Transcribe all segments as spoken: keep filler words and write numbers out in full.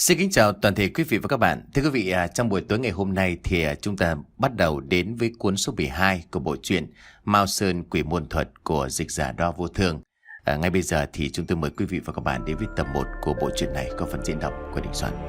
Xin kính chào toàn thể quý vị và các bạn. Thưa quý vị, à, trong buổi tối ngày hôm nay thì à, chúng ta bắt đầu đến với cuốn số mười hai của bộ truyện Mao Sơn Quỷ Môn Thuật của dịch giả Đo Vô Thương. À, ngay bây giờ thì chúng tôi mời quý vị và các bạn đến với tập một của bộ truyện này có phần diễn đọc của Đình Soạn.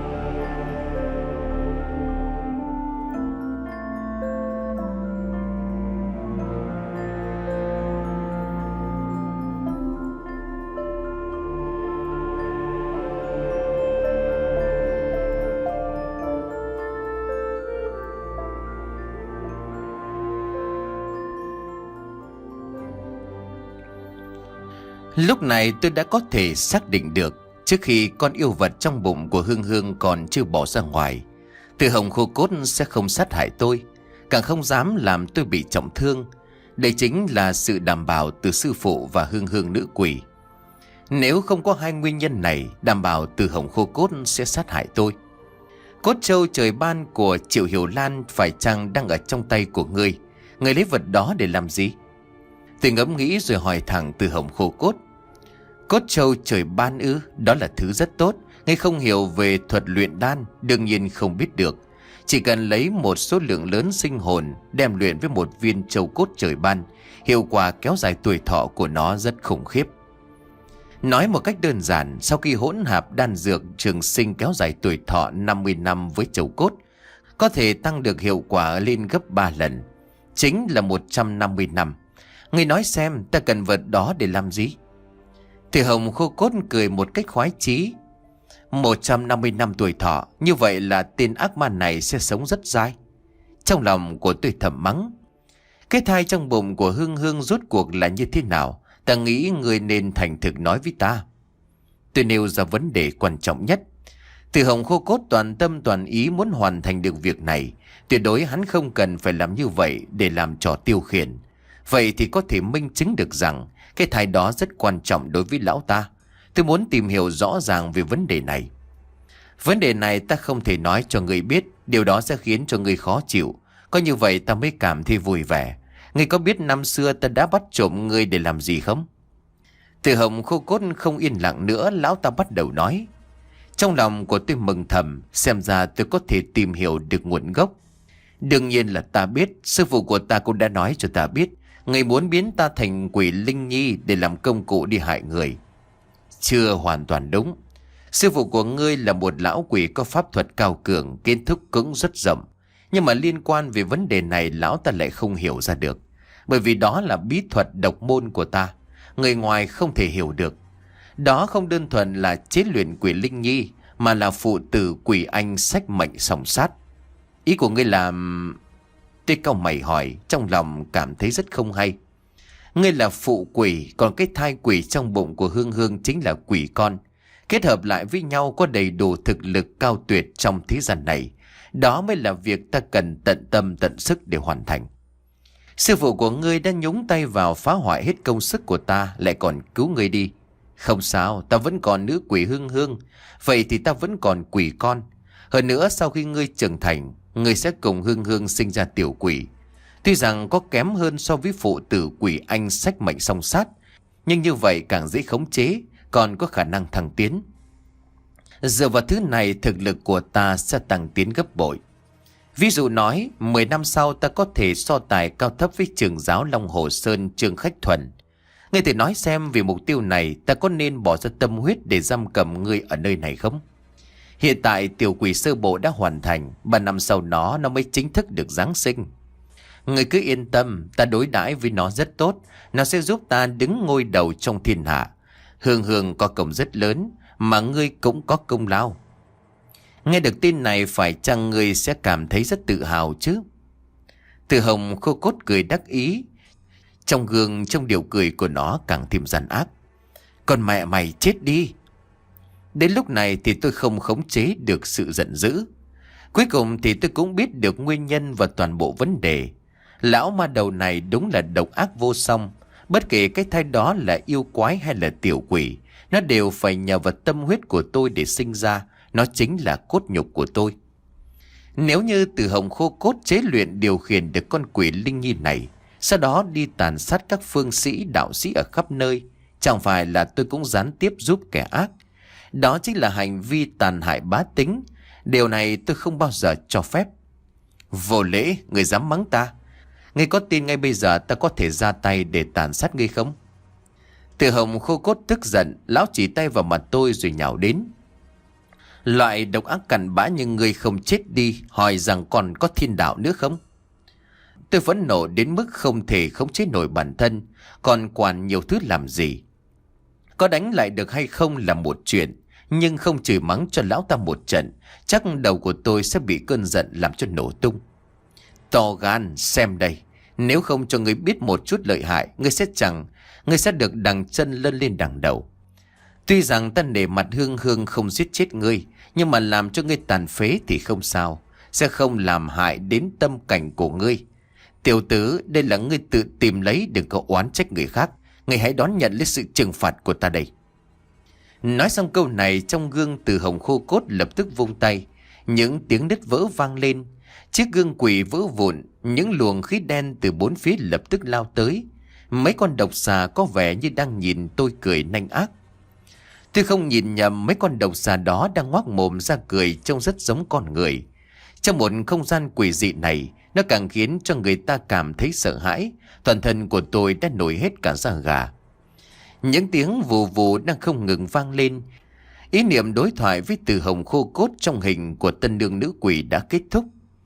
Lúc này tôi đã có thể xác định được, trước khi con yêu vật trong bụng của Hương Hương còn chưa bỏ ra ngoài, Từ Hồng Khô Cốt sẽ không sát hại tôi, càng không dám làm tôi bị trọng thương. Đây chính là sự đảm bảo từ sư phụ và Hương Hương nữ quỷ. Nếu không có hai nguyên nhân này, đảm bảo Từ Hồng Khô Cốt sẽ sát hại tôi. Cốt trâu trời ban của Triệu Hiểu Lan phải chăng đang ở trong tay của ngươi? Ngươi lấy vật đó để làm gì? Tôi ngẫm nghĩ rồi hỏi thẳng Từ Hồng Khô Cốt. Cốt trâu trời ban ư? Đó là thứ rất tốt. Ngươi không hiểu về thuật luyện đan, đương nhiên không biết được. Chỉ cần lấy một số lượng lớn sinh hồn đem luyện với một viên trâu cốt trời ban, hiệu quả kéo dài tuổi thọ của nó rất khủng khiếp. Nói một cách đơn giản, sau khi hỗn hợp đan dược trường sinh kéo dài tuổi thọ năm mươi năm với trâu cốt, có thể tăng được hiệu quả lên gấp ba lần, chính là một trăm năm mươi năm. Ngươi nói xem ta cần vật đó để làm gì? Từ Hồng Khô Cốt cười một cách khoái chí. Một trăm năm mươi năm tuổi thọ, như vậy là tên ác ma này sẽ sống rất dai. Trong lòng của tôi thầm mắng. Cái thai trong bụng của Hương Hương rốt cuộc là như thế nào? Ta nghĩ người nên thành thực nói với ta. Tôi nêu ra vấn đề quan trọng nhất. Từ Hồng Khô Cốt toàn tâm toàn ý muốn hoàn thành được việc này. Tuyệt đối hắn không cần phải làm như vậy để làm trò tiêu khiển. Vậy thì có thể minh chứng được rằng cái thai đó rất quan trọng đối với lão ta. Tôi muốn tìm hiểu rõ ràng về vấn đề này. Vấn đề này ta không thể nói cho người biết, điều đó sẽ khiến cho người khó chịu. Có như vậy ta mới cảm thấy vui vẻ. Ngươi có biết năm xưa ta đã bắt trộm ngươi để làm gì không? Từ Hồng Khô Cốt không yên lặng nữa, lão ta bắt đầu nói. Trong lòng của tôi mừng thầm, xem ra tôi có thể tìm hiểu được nguồn gốc. Đương nhiên là ta biết, sư phụ của ta cũng đã nói cho ta biết, người muốn biến ta thành quỷ linh nhi để làm công cụ đi hại người. Chưa hoàn toàn đúng. Sư phụ của ngươi là một lão quỷ có pháp thuật cao cường, kiến thức cũng rất rộng. Nhưng mà liên quan về vấn đề này lão ta lại không hiểu ra được. Bởi vì đó là bí thuật độc môn của ta, người ngoài không thể hiểu được. Đó không đơn thuần là chế luyện quỷ linh nhi, mà là phụ tử quỷ anh sách mệnh song sát. Ý của ngươi là... Tôi cau mày hỏi, trong lòng cảm thấy rất không hay. Ngươi là phụ quỷ, còn cái thai quỷ trong bụng của Hương Hương chính là quỷ con. Kết hợp lại với nhau có đầy đủ thực lực cao tuyệt trong thế gian này. Đó mới là việc ta cần tận tâm tận sức để hoàn thành. Sư phụ của ngươi đã nhúng tay vào phá hoại hết công sức của ta, lại còn cứu ngươi đi. Không sao, ta vẫn còn nữ quỷ Hương Hương. Vậy thì ta vẫn còn quỷ con. Hơn nữa sau khi ngươi trưởng thành, ngươi sẽ cùng Hương Hương sinh ra tiểu quỷ. Tuy rằng có kém hơn so với phụ tử quỷ anh sách mệnh song sát, nhưng như vậy càng dễ khống chế, còn có khả năng thăng tiến. Dựa vào thứ này, thực lực của ta sẽ tăng tiến gấp bội. Ví dụ nói, mười năm sau ta có thể so tài cao thấp với trường giáo Long Hồ Sơn Trương Khách Thuần. Ngươi thử nói xem, vì mục tiêu này ta có nên bỏ ra tâm huyết để giam cầm ngươi ở nơi này không? Hiện tại tiểu quỷ sơ bộ đã hoàn thành, ba năm sau nó nó mới chính thức được giáng sinh. Ngươi cứ yên tâm, ta đối đãi với nó rất tốt, nó sẽ giúp ta đứng ngôi đầu trong thiên hạ. Hương Hương có công rất lớn, mà ngươi cũng có công lao. Nghe được tin này phải chăng ngươi sẽ cảm thấy rất tự hào chứ? Từ Hồng Khô Cốt cười đắc ý. Trong gương, trong điều cười của nó càng thêm gian ác. Còn mẹ mày chết đi. Đến lúc này thì tôi không khống chế được sự giận dữ. Cuối cùng thì tôi cũng biết được nguyên nhân và toàn bộ vấn đề. Lão ma đầu này đúng là độc ác vô song. Bất kể cái thai đó là yêu quái hay là tiểu quỷ, nó đều phải nhờ vào tâm huyết của tôi để sinh ra. Nó chính là cốt nhục của tôi. Nếu như Từ Hồng Khô Cốt chế luyện điều khiển được con quỷ linh nhi này, sau đó đi tàn sát các phương sĩ đạo sĩ ở khắp nơi, chẳng phải là tôi cũng gián tiếp giúp kẻ ác. Đó chính là hành vi tàn hại bá tính. Điều này tôi không bao giờ cho phép. Vô lễ, người dám mắng ta? Ngươi có tin ngay bây giờ ta có thể ra tay để tàn sát ngươi không? Từ Hồng khô cốt tức giận, lão chỉ tay vào mặt tôi rồi nhào đến. Loại độc ác cặn bã như ngươi không chết đi, hỏi rằng còn có thiên đạo nữa không? Tôi phẫn nộ đến mức không thể khống chế nổi bản thân, còn quản nhiều thứ làm gì. Có đánh lại được hay không là một chuyện, nhưng không chửi mắng cho lão ta một trận, chắc đầu của tôi sẽ bị cơn giận làm cho nổ tung. To gan, xem đây, nếu không cho ngươi biết một chút lợi hại, ngươi sẽ chẳng, ngươi sẽ được đằng chân lân lên đằng đầu. Tuy rằng ta nể mặt Hương Hương không giết chết ngươi, nhưng mà làm cho ngươi tàn phế thì không sao, sẽ không làm hại đến tâm cảnh của ngươi. Tiểu tử, đây là ngươi tự tìm lấy, đừng có oán trách người khác. Ngươi hãy đón nhận lấy sự trừng phạt của ta đây. Nói xong câu này, trong gương Từ Hồng khô cốt lập tức vung tay. Những tiếng nứt vỡ vang lên. Chiếc gương quỷ vỡ vụn, những luồng khí đen từ bốn phía lập tức lao tới. Mấy con độc xà có vẻ như đang nhìn tôi cười nanh ác. Tôi không nhìn nhầm, mấy con độc xà đó đang ngoác mồm ra cười trông rất giống con người. Trong một không gian quỷ dị này, nó càng khiến cho người ta cảm thấy sợ hãi. Toàn thân của tôi đã nổi hết cả da gà. Những tiếng vù vù đang không ngừng vang lên. Ý niệm đối thoại với Từ Hồng khô cốt trong hình của tân nương nữ quỷ đã kết thúc.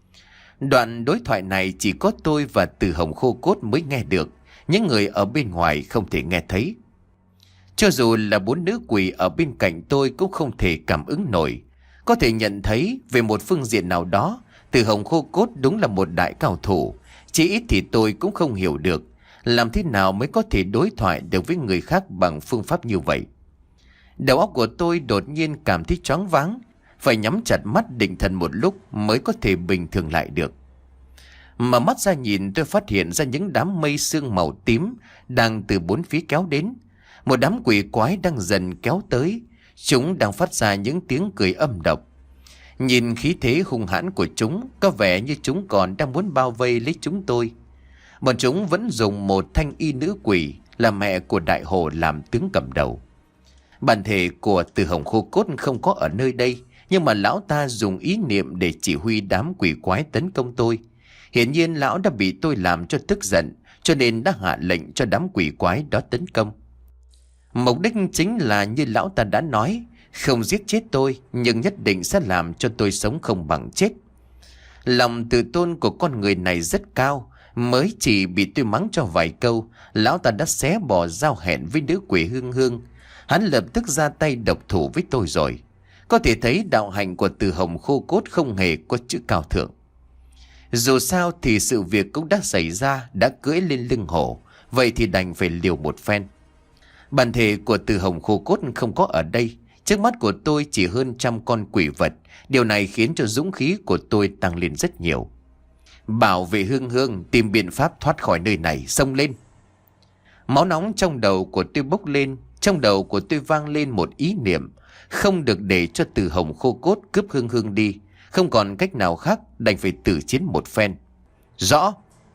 Đoạn đối thoại này chỉ có tôi và Từ Hồng khô cốt mới nghe được. Những người ở bên ngoài không thể nghe thấy. Cho dù là bốn nữ quỷ ở bên cạnh tôi cũng không thể cảm ứng nổi. Có thể nhận thấy về một phương diện nào đó, Từ Hồng khô cốt đúng là một đại cao thủ. Chỉ ít thì tôi cũng không hiểu được làm thế nào mới có thể đối thoại được với người khác bằng phương pháp như vậy. Đầu óc của tôi đột nhiên cảm thấy choáng váng, phải nhắm chặt mắt định thần một lúc mới có thể bình thường lại được. Mở mắt ra nhìn, tôi phát hiện ra những đám mây sương màu tím đang từ bốn phía kéo đến. Một đám quỷ quái đang dần kéo tới. Chúng đang phát ra những tiếng cười âm độc. Nhìn khí thế hung hãn của chúng, có vẻ như chúng còn đang muốn bao vây lấy chúng tôi. Bọn chúng vẫn dùng một thanh y nữ quỷ là mẹ của Đại Hồ làm tướng cầm đầu. Bản thể của Từ Hồng khô cốt không có ở nơi đây, nhưng mà lão ta dùng ý niệm để chỉ huy đám quỷ quái tấn công tôi. Hiển nhiên lão đã bị tôi làm cho tức giận, cho nên đã hạ lệnh cho đám quỷ quái đó tấn công. Mục đích chính là như lão ta đã nói, không giết chết tôi, nhưng nhất định sẽ làm cho tôi sống không bằng chết. Lòng tự tôn của con người này rất cao, mới chỉ bị tôi mắng cho vài câu, lão ta đã xé bỏ giao hẹn với nữ quỷ Hương Hương. Hắn lập tức ra tay độc thủ với tôi rồi. Có thể thấy đạo hạnh của Từ Hồng khô cốt không hề có chữ cao thượng. Dù sao thì sự việc cũng đã xảy ra, đã cưỡi lên lưng hổ, vậy thì đành phải liều một phen. Bản thể của Từ Hồng khô cốt không có ở đây. Trước mắt của tôi chỉ hơn trăm con quỷ vật. Điều này khiến cho dũng khí của tôi tăng lên rất nhiều. Bảo vệ Hương Hương, tìm biện pháp thoát khỏi nơi này, xông lên. Máu nóng trong đầu của tôi bốc lên. Trong đầu của tôi vang lên một ý niệm, không được để cho Từ Hồng khô cốt cướp Hương Hương đi. Không còn cách nào khác, đành phải tử chiến một phen. Rõ.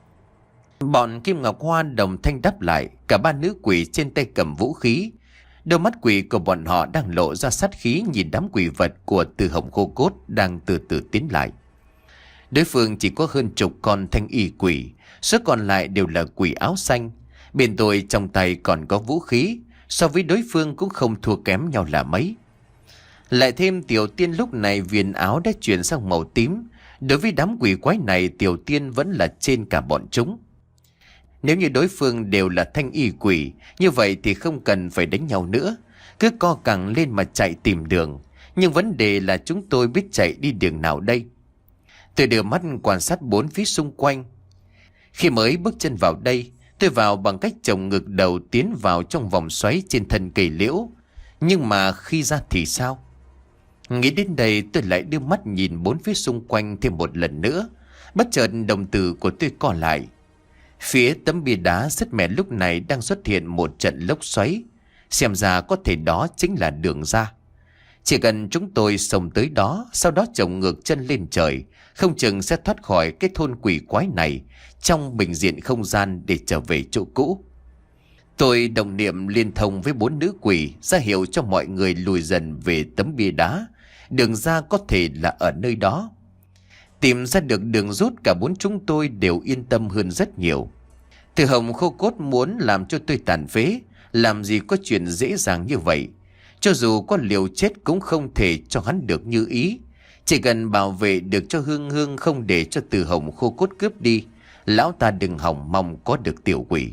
Bọn Kim Ngọc Hoa đồng thanh đáp lại. Cả ba nữ quỷ trên tay cầm vũ khí. Đôi mắt quỷ của bọn họ đang lộ ra sát khí, nhìn đám quỷ vật của Từ Hồng khô cốt đang từ từ tiến lại. Đối phương chỉ có hơn chục con thanh y quỷ, số còn lại đều là quỷ áo xanh. Bên tôi trong tay còn có vũ khí, so với đối phương cũng không thua kém nhau là mấy. Lại thêm Tiểu Tiên lúc này viền áo đã chuyển sang màu tím. Đối với đám quỷ quái này, Tiểu Tiên vẫn là trên cả bọn chúng. Nếu như đối phương đều là thanh y quỷ, như vậy thì không cần phải đánh nhau nữa, cứ co cẳng lên mà chạy tìm đường. Nhưng vấn đề là chúng tôi biết chạy đi đường nào đây? Tôi đưa mắt quan sát bốn phía xung quanh. Khi mới bước chân vào đây, tôi vào bằng cách chồng ngực đầu tiến vào trong vòng xoáy trên thân cây liễu. Nhưng mà khi ra thì sao? Nghĩ đến đây, tôi lại đưa mắt nhìn bốn phía xung quanh thêm một lần nữa. Bất chợt đồng tử của tôi co lại. Phía tấm bia đá sứt mẻ lúc này đang xuất hiện một trận lốc xoáy. Xem ra có thể đó chính là đường ra. Chỉ cần chúng tôi xông tới đó, sau đó chồng ngược chân lên trời, không chừng sẽ thoát khỏi cái thôn quỷ quái này trong bình diện không gian để trở về chỗ cũ. Tôi đồng niệm liên thông với bốn nữ quỷ, ra hiệu cho mọi người lùi dần về tấm bia đá. Đường ra có thể là ở nơi đó. Tìm ra được đường rút, cả bốn chúng tôi đều yên tâm hơn rất nhiều. Từ Hồng khô cốt muốn làm cho tôi tàn phế, làm gì có chuyện dễ dàng như vậy. Cho dù có liều chết cũng không thể cho hắn được như ý. Chỉ cần bảo vệ được cho Hương Hương, không để cho Từ Hồng khô cốt cướp đi, lão ta đừng hòng mong có được tiểu quỷ.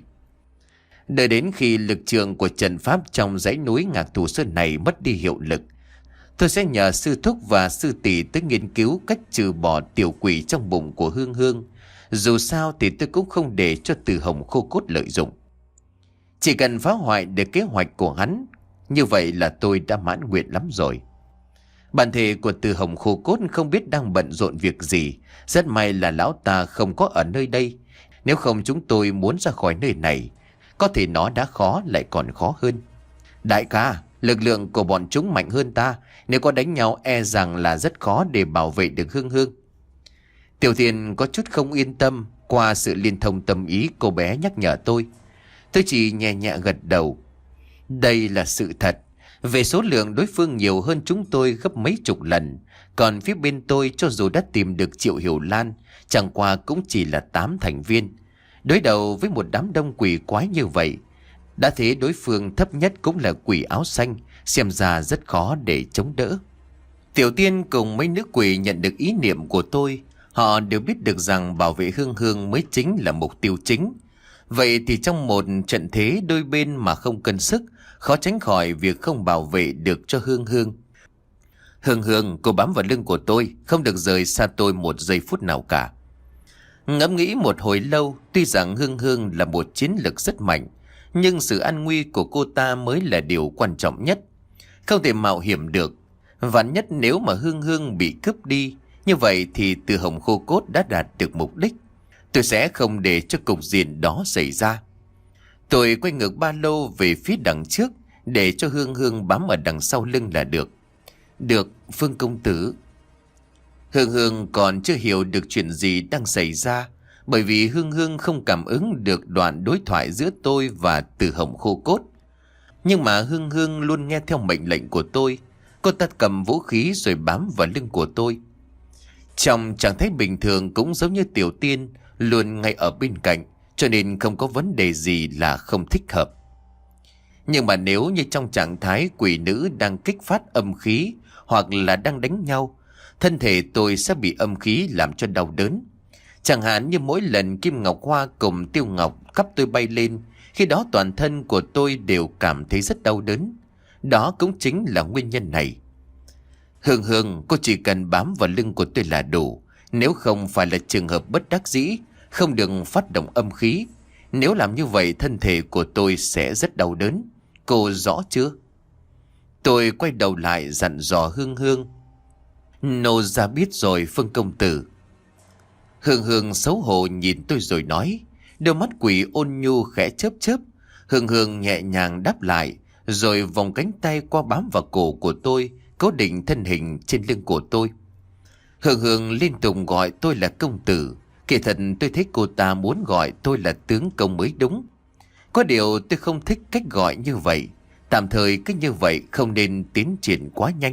Đợi đến khi lực trường của trận pháp trong dãy núi Ngạc Thù Sơn này mất đi hiệu lực, tôi sẽ nhờ sư thúc và sư tỷ tới nghiên cứu cách trừ bỏ tiểu quỷ trong bụng của Hương Hương. Dù sao thì tôi cũng không để cho Từ Hồng khô cốt lợi dụng. Chỉ cần phá hoại được kế hoạch của hắn, như vậy là tôi đã mãn nguyện lắm rồi. Bản thể của Từ Hồng khô cốt không biết đang bận rộn việc gì. Rất may là lão ta không có ở nơi đây. Nếu không chúng tôi muốn ra khỏi nơi này, có thể nó đã khó lại còn khó hơn. Đại ca, lực lượng của bọn chúng mạnh hơn ta. Nếu có đánh nhau e rằng là rất khó để bảo vệ được Hương Hương. Tiểu Thiên có chút không yên tâm. Qua sự liên thông tâm ý, cô bé nhắc nhở tôi. Tôi chỉ nhẹ nhẹ gật đầu. Đây là sự thật. Về số lượng, đối phương nhiều hơn chúng tôi gấp mấy chục lần. Còn phía bên tôi, cho dù đã tìm được Triệu Hiểu Lan, chẳng qua cũng chỉ là tám thành viên. Đối đầu với một đám đông quỷ quái như vậy, đã thế đối phương thấp nhất cũng là quỷ áo xanh, xem ra rất khó để chống đỡ. Tiểu Tiên cùng mấy nữ quỷ nhận được ý niệm của tôi. Họ đều biết được rằng bảo vệ Hương Hương mới chính là mục tiêu chính. Vậy thì trong một trận thế đôi bên mà không cân sức, khó tránh khỏi việc không bảo vệ được cho Hương Hương. Hương Hương, cô bám vào lưng của tôi, không được rời xa tôi một giây phút nào cả. Ngẫm nghĩ một hồi lâu, tuy rằng Hương Hương là một chiến lực rất mạnh, nhưng sự an nguy của cô ta mới là điều quan trọng nhất. Không thể mạo hiểm được. Vạn nhất nếu mà Hương Hương bị cướp đi, như vậy thì Từ Hồng khô cốt đã đạt được mục đích. Tôi sẽ không để cho cục diện đó xảy ra. Tôi quay ngược ba lô về phía đằng trước, để cho Hương Hương bám ở đằng sau lưng là được. Được, Phương công tử. Hương Hương còn chưa hiểu được chuyện gì đang xảy ra, bởi vì Hương Hương không cảm ứng được đoạn đối thoại giữa tôi và Từ Hồng khô cốt. Nhưng mà Hương Hương luôn nghe theo mệnh lệnh của tôi. Cô ta cầm vũ khí rồi bám vào lưng của tôi. Trong trạng thái bình thường cũng giống như Tiểu Tiên, luôn ngay ở bên cạnh, cho nên không có vấn đề gì là không thích hợp. Nhưng mà nếu như trong trạng thái quỷ nữ đang kích phát âm khí, hoặc là đang đánh nhau, thân thể tôi sẽ bị âm khí làm cho đau đớn. Chẳng hạn như mỗi lần Kim Ngọc Hoa cùng Tiêu Ngọc cắp tôi bay lên, khi đó toàn thân của tôi đều cảm thấy rất đau đớn. Đó cũng chính là nguyên nhân này. Hương Hương, cô chỉ cần bám vào lưng của tôi là đủ. Nếu không phải là trường hợp bất đắc dĩ, không được phát động âm khí. Nếu làm như vậy, thân thể của tôi sẽ rất đau đớn. Cô rõ chưa? Tôi quay đầu lại dặn dò Hương Hương. Nô ra biết rồi, Phương công tử. Hương Hương xấu hổ nhìn tôi rồi nói. Đôi mắt quỷ ôn nhu khẽ chớp chớp. Hương Hương nhẹ nhàng đáp lại, rồi vòng cánh tay qua bám vào cổ của tôi, cố định thân hình trên lưng của tôi. Hương Hương liên tục gọi tôi là công tử. Kỳ thật tôi thấy cô ta muốn gọi tôi là tướng công mới đúng. Có điều tôi không thích cách gọi như vậy. Tạm thời cứ như vậy, không nên tiến triển quá nhanh.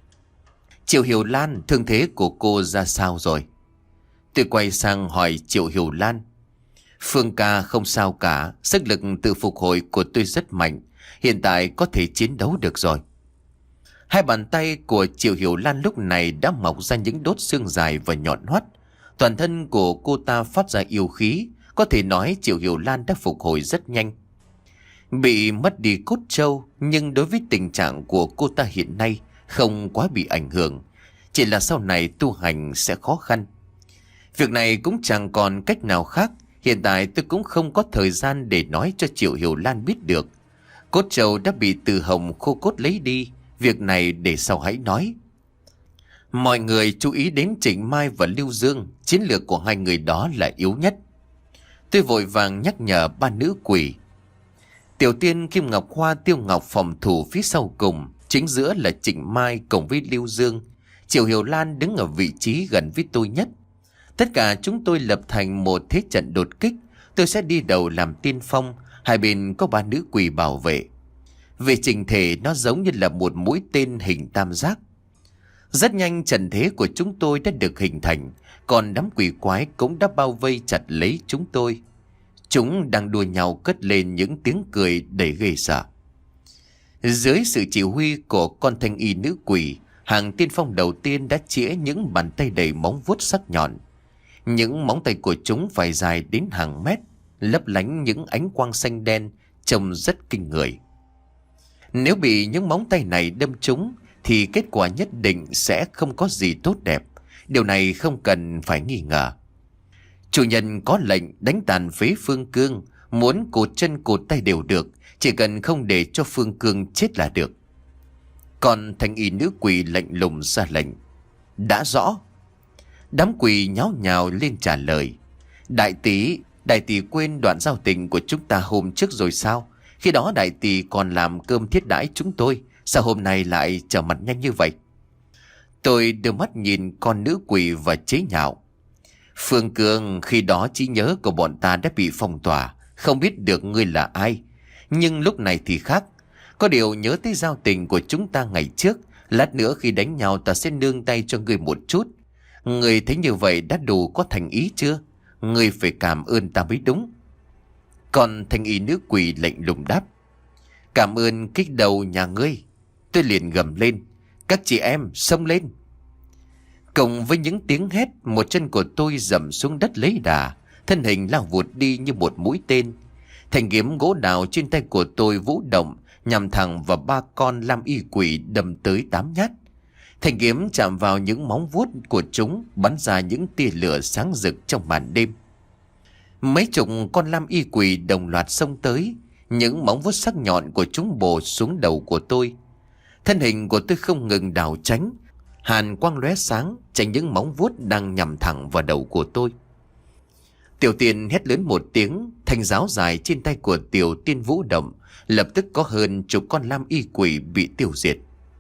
Triệu Hiểu Lan, thương thế của cô ra sao rồi? Tôi quay sang hỏi Triệu Hiểu Lan. Phương ca không sao cả, sức lực tự phục hồi của tôi rất mạnh, hiện tại có thể chiến đấu được rồi. Hai bàn tay của Triệu Hiểu Lan lúc này đã mọc ra những đốt xương dài và nhọn hoắt. Toàn thân của cô ta phát ra yêu khí, có thể nói Triệu Hiểu Lan đã phục hồi rất nhanh. Bị mất đi cốt trâu, nhưng đối với tình trạng của cô ta hiện nay không quá bị ảnh hưởng, chỉ là sau này tu hành sẽ khó khăn. Việc này cũng chẳng còn cách nào khác. Hiện tại tôi cũng không có thời gian để nói cho Triệu Hiểu Lan biết được. Cốt trâu đã bị Từ Hồng khô cốt lấy đi, việc này để sau hãy nói. Mọi người chú ý đến Trịnh Mai và Lưu Dương, chiến lược của hai người đó là yếu nhất. Tôi vội vàng nhắc nhở ba nữ quỷ. Tiểu Tiên, Kim Ngọc Hoa, Tiêu Ngọc phòng thủ phía sau cùng, chính giữa là Trịnh Mai cùng với Lưu Dương. Triệu Hiểu Lan đứng ở vị trí gần với tôi nhất. Tất cả chúng tôi lập thành một thế trận đột kích. Tôi sẽ đi đầu làm tiên phong, Hai bên có ba nữ quỷ bảo vệ. Về trình thể nó giống như là một mũi tên hình tam giác. Rất nhanh trận thế của chúng tôi đã được hình thành, còn đám quỷ quái cũng đã bao vây chặt lấy chúng tôi. Chúng đang đua nhau cất lên những tiếng cười đầy ghê sợ. Dưới sự chỉ huy của con thanh y nữ quỷ, hàng tiên phong đầu tiên đã chĩa những bàn tay đầy móng vuốt sắc nhọn. Những móng tay của chúng phải dài đến hàng mét, lấp lánh những ánh quang xanh đen, trông rất kinh người. Nếu bị những móng tay này đâm trúng thì kết quả nhất định sẽ không có gì tốt đẹp. Điều này không cần phải nghi ngờ. Chủ nhân có lệnh đánh tàn phế Phương Cương, muốn cụt chân cụt tay đều được, chỉ cần không để cho Phương Cương chết là được. Còn thanh y nữ quỷ lạnh lùng ra lệnh. Đã rõ. Đám quỷ nháo nhào lên trả lời. Đại tỷ, đại tỷ quên đoạn giao tình của chúng ta hôm trước rồi sao? Khi đó đại tỷ còn làm cơm thiết đãi chúng tôi, sao hôm nay lại trở mặt nhanh như vậy? Tôi đưa mắt nhìn con nữ quỷ và chế nhạo. Phương Cương, khi đó trí nhớ của bọn ta đã bị phong tỏa, không biết được ngươi là ai. Nhưng lúc này thì khác. Có điều nhớ tới giao tình của chúng ta ngày trước, lát nữa khi đánh nhau ta sẽ nương tay cho ngươi một chút. Ngươi thấy như vậy đã đủ có thành ý chưa? Ngươi phải cảm ơn ta mới đúng. Còn thanh y nữ quỷ lạnh lùng đáp. Cảm ơn kích đầu nhà ngươi. Tôi liền gầm lên. Các chị em xông lên. Cộng với những tiếng hét, một chân của tôi dầm xuống đất lấy đà, thân hình lao vụt đi như một mũi tên. Thanh kiếm gỗ đào trên tay của tôi vũ động, nhằm thẳng vào ba con lam y quỷ đâm tới tám nhát. Thanh kiếm chạm vào những móng vuốt của chúng, bắn ra những tia lửa sáng rực trong màn đêm. Mấy chục con lam y quỷ đồng loạt xông tới, những móng vuốt sắc nhọn của chúng bổ xuống đầu của tôi. Thân hình của tôi không ngừng đảo tránh, hàn quang lóe sáng tránh những móng vuốt đang nhằm thẳng vào đầu của tôi. Tiểu Tiên hét lớn một tiếng, thanh giáo dài trên tay của Tiểu Tiên vũ động, lập tức có hơn chục con lam y quỷ bị tiêu diệt.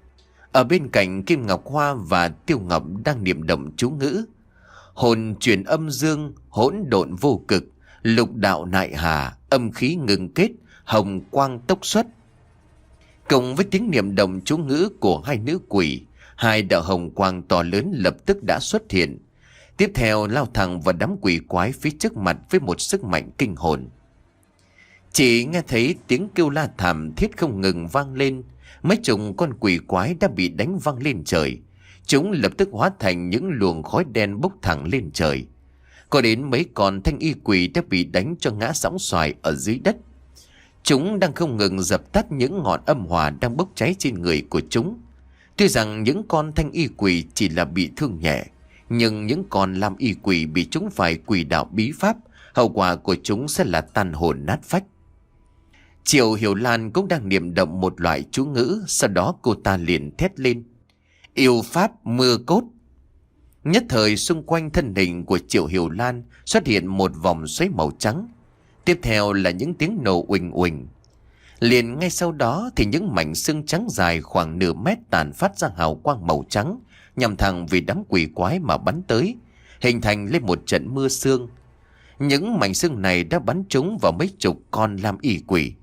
Ở bên cạnh, Kim Ngọc Hoa và Tiêu Ngọc đang niệm động chú ngữ. Hồn chuyển âm dương, hỗn độn vô cực, lục đạo nại hà, âm khí ngừng kết, hồng quang tốc xuất. Cộng với tiếng niệm động chú ngữ của hai nữ quỷ, hai đạo hồng quang to lớn lập tức đã xuất hiện. Tiếp theo lao thẳng vào đám quỷ quái phía trước mặt với một sức mạnh kinh hồn. Chỉ nghe thấy tiếng kêu la thảm thiết không ngừng vang lên. Mấy chục con quỷ quái đã bị đánh văng lên trời. Chúng lập tức hóa thành những luồng khói đen bốc thẳng lên trời. Có đến mấy con thanh y quỷ đã bị đánh cho ngã sóng xoài ở dưới đất. Chúng đang không ngừng dập tắt những ngọn âm hỏa đang bốc cháy trên người của chúng. Tuy rằng những con thanh y quỷ chỉ là bị thương nhẹ, nhưng những con lam y quỷ bị chúng phải quỷ đạo bí pháp, hậu quả của chúng sẽ là tan hồn nát phách. Triệu Hiểu Lan cũng đang niệm động một loại chú ngữ, sau đó cô ta liền thét lên. Yêu pháp mưa cốt. Nhất thời xung quanh thân hình của Triệu Hiểu Lan xuất hiện một vòng xoáy màu trắng. Tiếp theo là những tiếng nổ uỳnh uỳnh. Liền ngay sau đó thì những mảnh xương trắng dài khoảng nửa mét tàn phát ra hào quang màu trắng, nhằm thẳng vì đám quỷ quái mà bắn tới, hình thành lên một trận mưa xương. Những mảnh xương này đã bắn trúng vào mấy chục con lam y quỷ.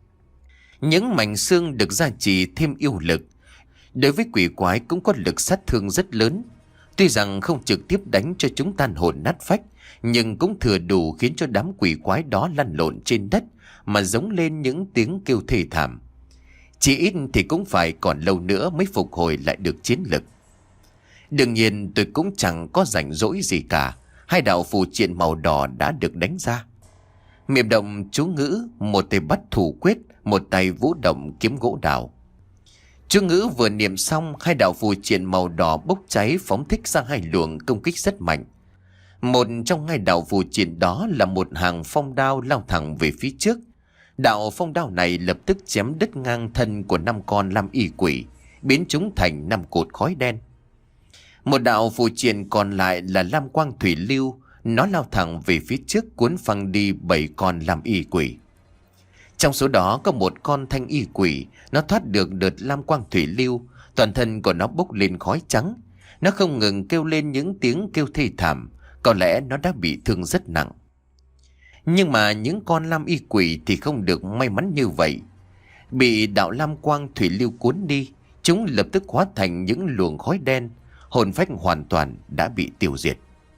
Những mảnh xương được gia trì thêm yêu lực, đối với quỷ quái cũng có lực sát thương rất lớn. Tuy rằng không trực tiếp đánh cho chúng tan hồn nát phách, nhưng cũng thừa đủ khiến cho đám quỷ quái đó lăn lộn trên đất mà giống lên những tiếng kêu thê thảm. Chỉ ít thì cũng phải còn lâu nữa mới phục hồi lại được chiến lực. Đương nhiên tôi cũng chẳng có rảnh rỗi gì cả. Hai đạo phù triện màu đỏ đã được đánh ra. Miệng động chú ngữ, một tay bắt thủ quyết, một tay vũ động kiếm gỗ đào. Chú ngữ vừa niệm xong, hai đạo phù triện màu đỏ bốc cháy phóng thích ra hai luồng công kích rất mạnh. Một trong hai đạo phù triện đó là một hàng phong đao lao thẳng về phía trước. Đạo phong đao này lập tức chém đứt ngang thân của năm con lam y quỷ, biến chúng thành năm cột khói đen. Một đạo phù triện còn lại là lam quang thủy lưu, nó lao thẳng về phía trước cuốn phăng đi bảy con lam y quỷ. Trong số đó có một con thanh y quỷ, nó thoát được đợt lam quang thủy lưu, toàn thân của nó bốc lên khói trắng. Nó không ngừng kêu lên những tiếng kêu thê thảm, có lẽ nó đã bị thương rất nặng. Nhưng mà những con lam y quỷ thì không được may mắn như vậy. Bị đạo lam quang thủy lưu cuốn đi, chúng lập tức hóa thành những luồng khói đen, hồn phách hoàn toàn đã bị tiêu diệt.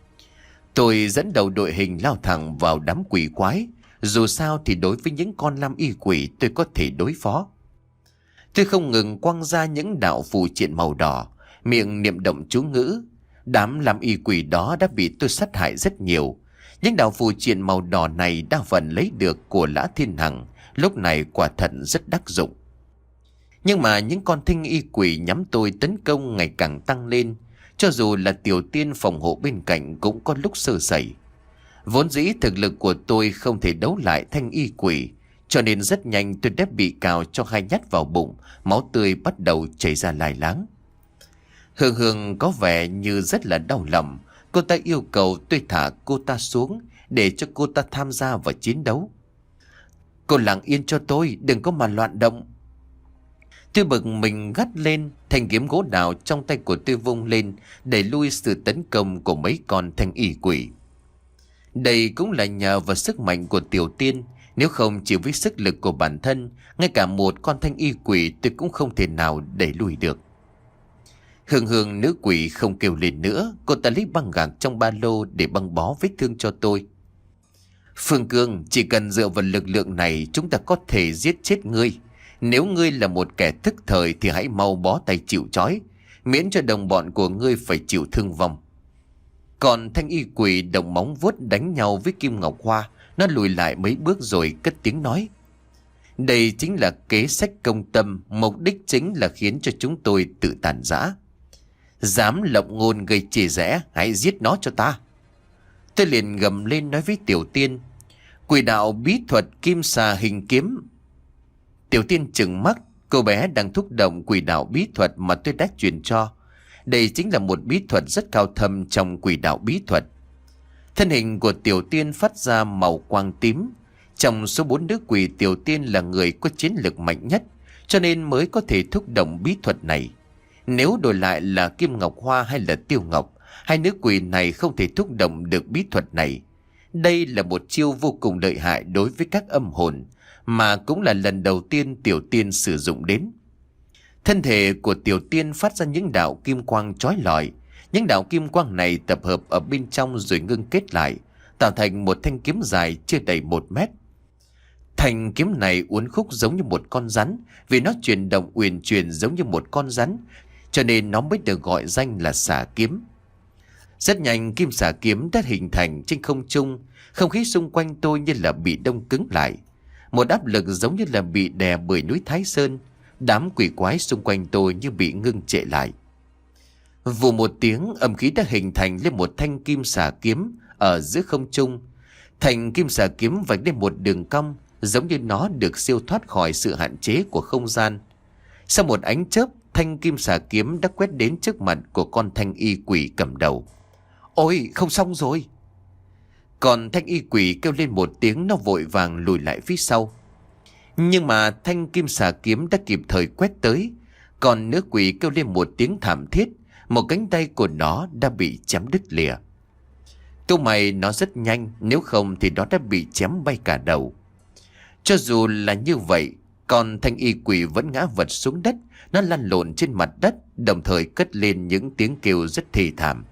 Tôi dẫn đầu đội hình lao thẳng vào đám quỷ quái. Dù sao thì đối với những con lam y quỷ tôi có thể đối phó. Tôi không ngừng quăng ra những đạo phù triện màu đỏ, miệng niệm động chú ngữ. Đám lam y quỷ đó đã bị tôi sát hại rất nhiều. Những đạo phù triện màu đỏ này đa phần lấy được của Lã Thiên Hằng, lúc này quả thật rất đắc dụng. Nhưng mà những con thinh y quỷ nhắm tôi tấn công ngày càng tăng lên. Cho dù là Tiểu Tiên phòng hộ bên cạnh cũng có lúc sơ sẩy. Vốn dĩ thực lực của tôi không thể đấu lại thanh y quỷ, cho nên rất nhanh tôi đã bị cào cho hai nhát vào bụng, máu tươi bắt đầu chảy ra lai láng. Hương Hương có vẻ như rất là đau lòng. Cô ta yêu cầu tôi thả cô ta xuống để cho cô ta tham gia vào chiến đấu. Cô lặng yên cho tôi, đừng có mà loạn động. Tôi bực mình gắt lên, thanh kiếm gỗ đào trong tay của tôi vung lên, đẩy lui sự tấn công của mấy con thanh y quỷ. Đây cũng là nhờ vào sức mạnh của Tiểu Tiên, nếu không chỉ với sức lực của bản thân, ngay cả một con thanh y quỷ tôi cũng không thể nào đẩy lùi được. Hương Hương nữ quỷ không kêu lên nữa, cô ta lấy băng gạc trong ba lô để băng bó vết thương cho tôi. Phương Cương, chỉ cần dựa vào lực lượng này chúng ta có thể giết chết ngươi. Nếu ngươi là một kẻ thức thời thì hãy mau bó tay chịu trói, miễn cho đồng bọn của ngươi phải chịu thương vong. Còn thanh y quỷ động móng vuốt đánh nhau với Kim Ngọc Hoa, nó lùi lại mấy bước rồi cất tiếng nói. Đây chính là kế sách công tâm, mục đích chính là khiến cho chúng tôi tự tàn rã. Dám lộng ngôn gây chia rẽ, hãy giết nó cho ta. Tôi liền gầm lên nói với Tiểu Tiên. Quỷ đạo bí thuật kim xà hình kiếm. Tiểu Tiên trừng mắt, cô bé đang thúc động quỷ đạo bí thuật mà tôi đã truyền cho. Đây chính là một bí thuật rất cao thâm trong quỷ đạo bí thuật. Thân hình của Tiểu Tiên phát ra màu quang tím. Trong số bốn nữ quỷ, Tiểu Tiên là người có chiến lực mạnh nhất, cho nên mới có thể thúc động bí thuật này. Nếu đổi lại là Kim Ngọc Hoa hay là Tiêu Ngọc, hai nữ quỷ này không thể thúc động được bí thuật này. Đây là một chiêu vô cùng lợi hại đối với các âm hồn, mà cũng là lần đầu tiên Tiểu Tiên sử dụng đến. Thân thể của Tiểu Tiên phát ra những đạo kim quang chói lọi. Những đạo kim quang này tập hợp ở bên trong rồi ngưng kết lại, tạo thành một thanh kiếm dài chưa đầy một mét. Thanh kiếm này uốn khúc giống như một con rắn, vì nó chuyển động uyển chuyển giống như một con rắn, cho nên nó mới được gọi danh là xà kiếm. Rất nhanh kim xà kiếm đã hình thành trên không trung, không khí xung quanh tôi như là bị đông cứng lại. Một áp lực giống như là bị đè bởi núi Thái Sơn, đám quỷ quái xung quanh tôi như bị ngưng trệ lại. Vù một tiếng, âm khí đã hình thành lên một thanh kim xà kiếm ở giữa không trung. Thanh kim xà kiếm vạch lên một đường cong, giống như nó được siêu thoát khỏi sự hạn chế của không gian. Sau một ánh chớp, thanh kim xà kiếm đã quét đến trước mặt của con thanh y quỷ cầm đầu. Ôi, không xong rồi! Còn thanh y quỷ kêu lên một tiếng, nó vội vàng lùi lại phía sau. Nhưng mà thanh kim xà kiếm đã kịp thời quét tới. Còn nữ quỷ kêu lên một tiếng thảm thiết, một cánh tay của nó đã bị chém đứt lìa. Câu mày nó rất nhanh, nếu không thì nó đã bị chém bay cả đầu. Cho dù là như vậy, còn thanh y quỷ vẫn ngã vật xuống đất. Nó lăn lộn trên mặt đất, đồng thời cất lên những tiếng kêu rất thê thảm.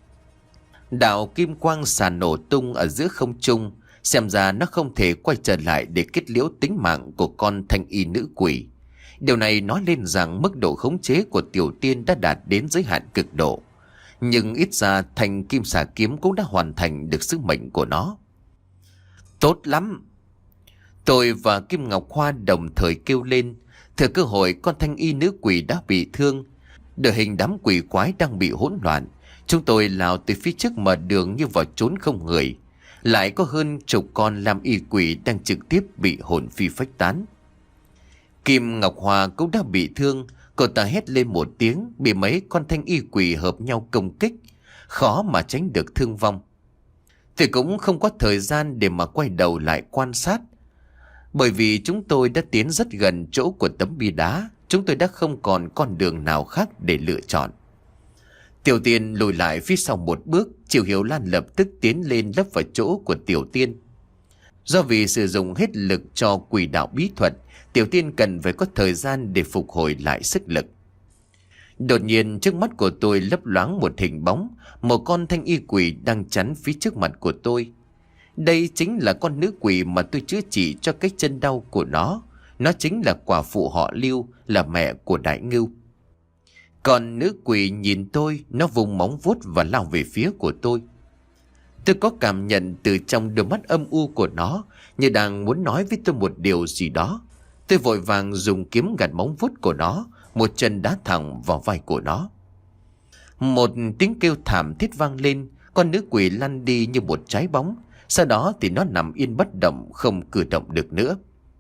Đạo kim quang xà nổ tung ở giữa không trung, xem ra nó không thể quay trở lại để kết liễu tính mạng của con thanh y nữ quỷ. Điều này nói lên rằng mức độ khống chế của Tiểu Tiên đã đạt đến giới hạn cực độ. Nhưng ít ra thanh kim xà kiếm cũng đã hoàn thành được sứ mệnh của nó. Tốt lắm! Tôi và Kim Ngọc Hoa đồng thời kêu lên. Thừa cơ hội con thanh y nữ quỷ đã bị thương, đội hình đám quỷ quái đang bị hỗn loạn, chúng tôi lao từ phía trước mở đường như vào trốn không người. Lại có hơn chục con lam y quỷ đang trực tiếp bị hồn phi phách tán. Kim Ngọc Hoa cũng đã bị thương, cô ta hét lên một tiếng, bị mấy con thanh y quỷ hợp nhau công kích, khó mà tránh được thương vong. Thì cũng không có thời gian để mà quay đầu lại quan sát, bởi vì chúng tôi đã tiến rất gần chỗ của tấm bia đá, chúng tôi đã không còn con đường nào khác để lựa chọn. Tiểu Tiên lùi lại phía sau một bước, Triệu Hiểu Lan lập tức tiến lên lấp vào chỗ của Tiểu Tiên. Do vì sử dụng hết lực cho quỷ đạo bí thuật, Tiểu Tiên cần phải có thời gian để phục hồi lại sức lực. Đột nhiên trước mắt của tôi lấp loáng một hình bóng, một con thanh y quỷ đang chắn phía trước mặt của tôi. Đây chính là con nữ quỷ mà tôi chữa trị cho cái chân đau của nó. Nó chính là quả phụ họ Lưu, là mẹ của Đại Ngưu. Còn nữ quỷ nhìn tôi, nó vùng móng vuốt và lao về phía của tôi. Tôi có cảm nhận từ trong đôi mắt âm u của nó, như đang muốn nói với tôi một điều gì đó. Tôi vội vàng dùng kiếm gạt móng vuốt của nó, một chân đá thẳng vào vai của nó. Một tiếng kêu thảm thiết vang lên, con nữ quỷ lăn đi như một trái bóng. Sau đó thì nó nằm yên bất động, không cử động được nữa.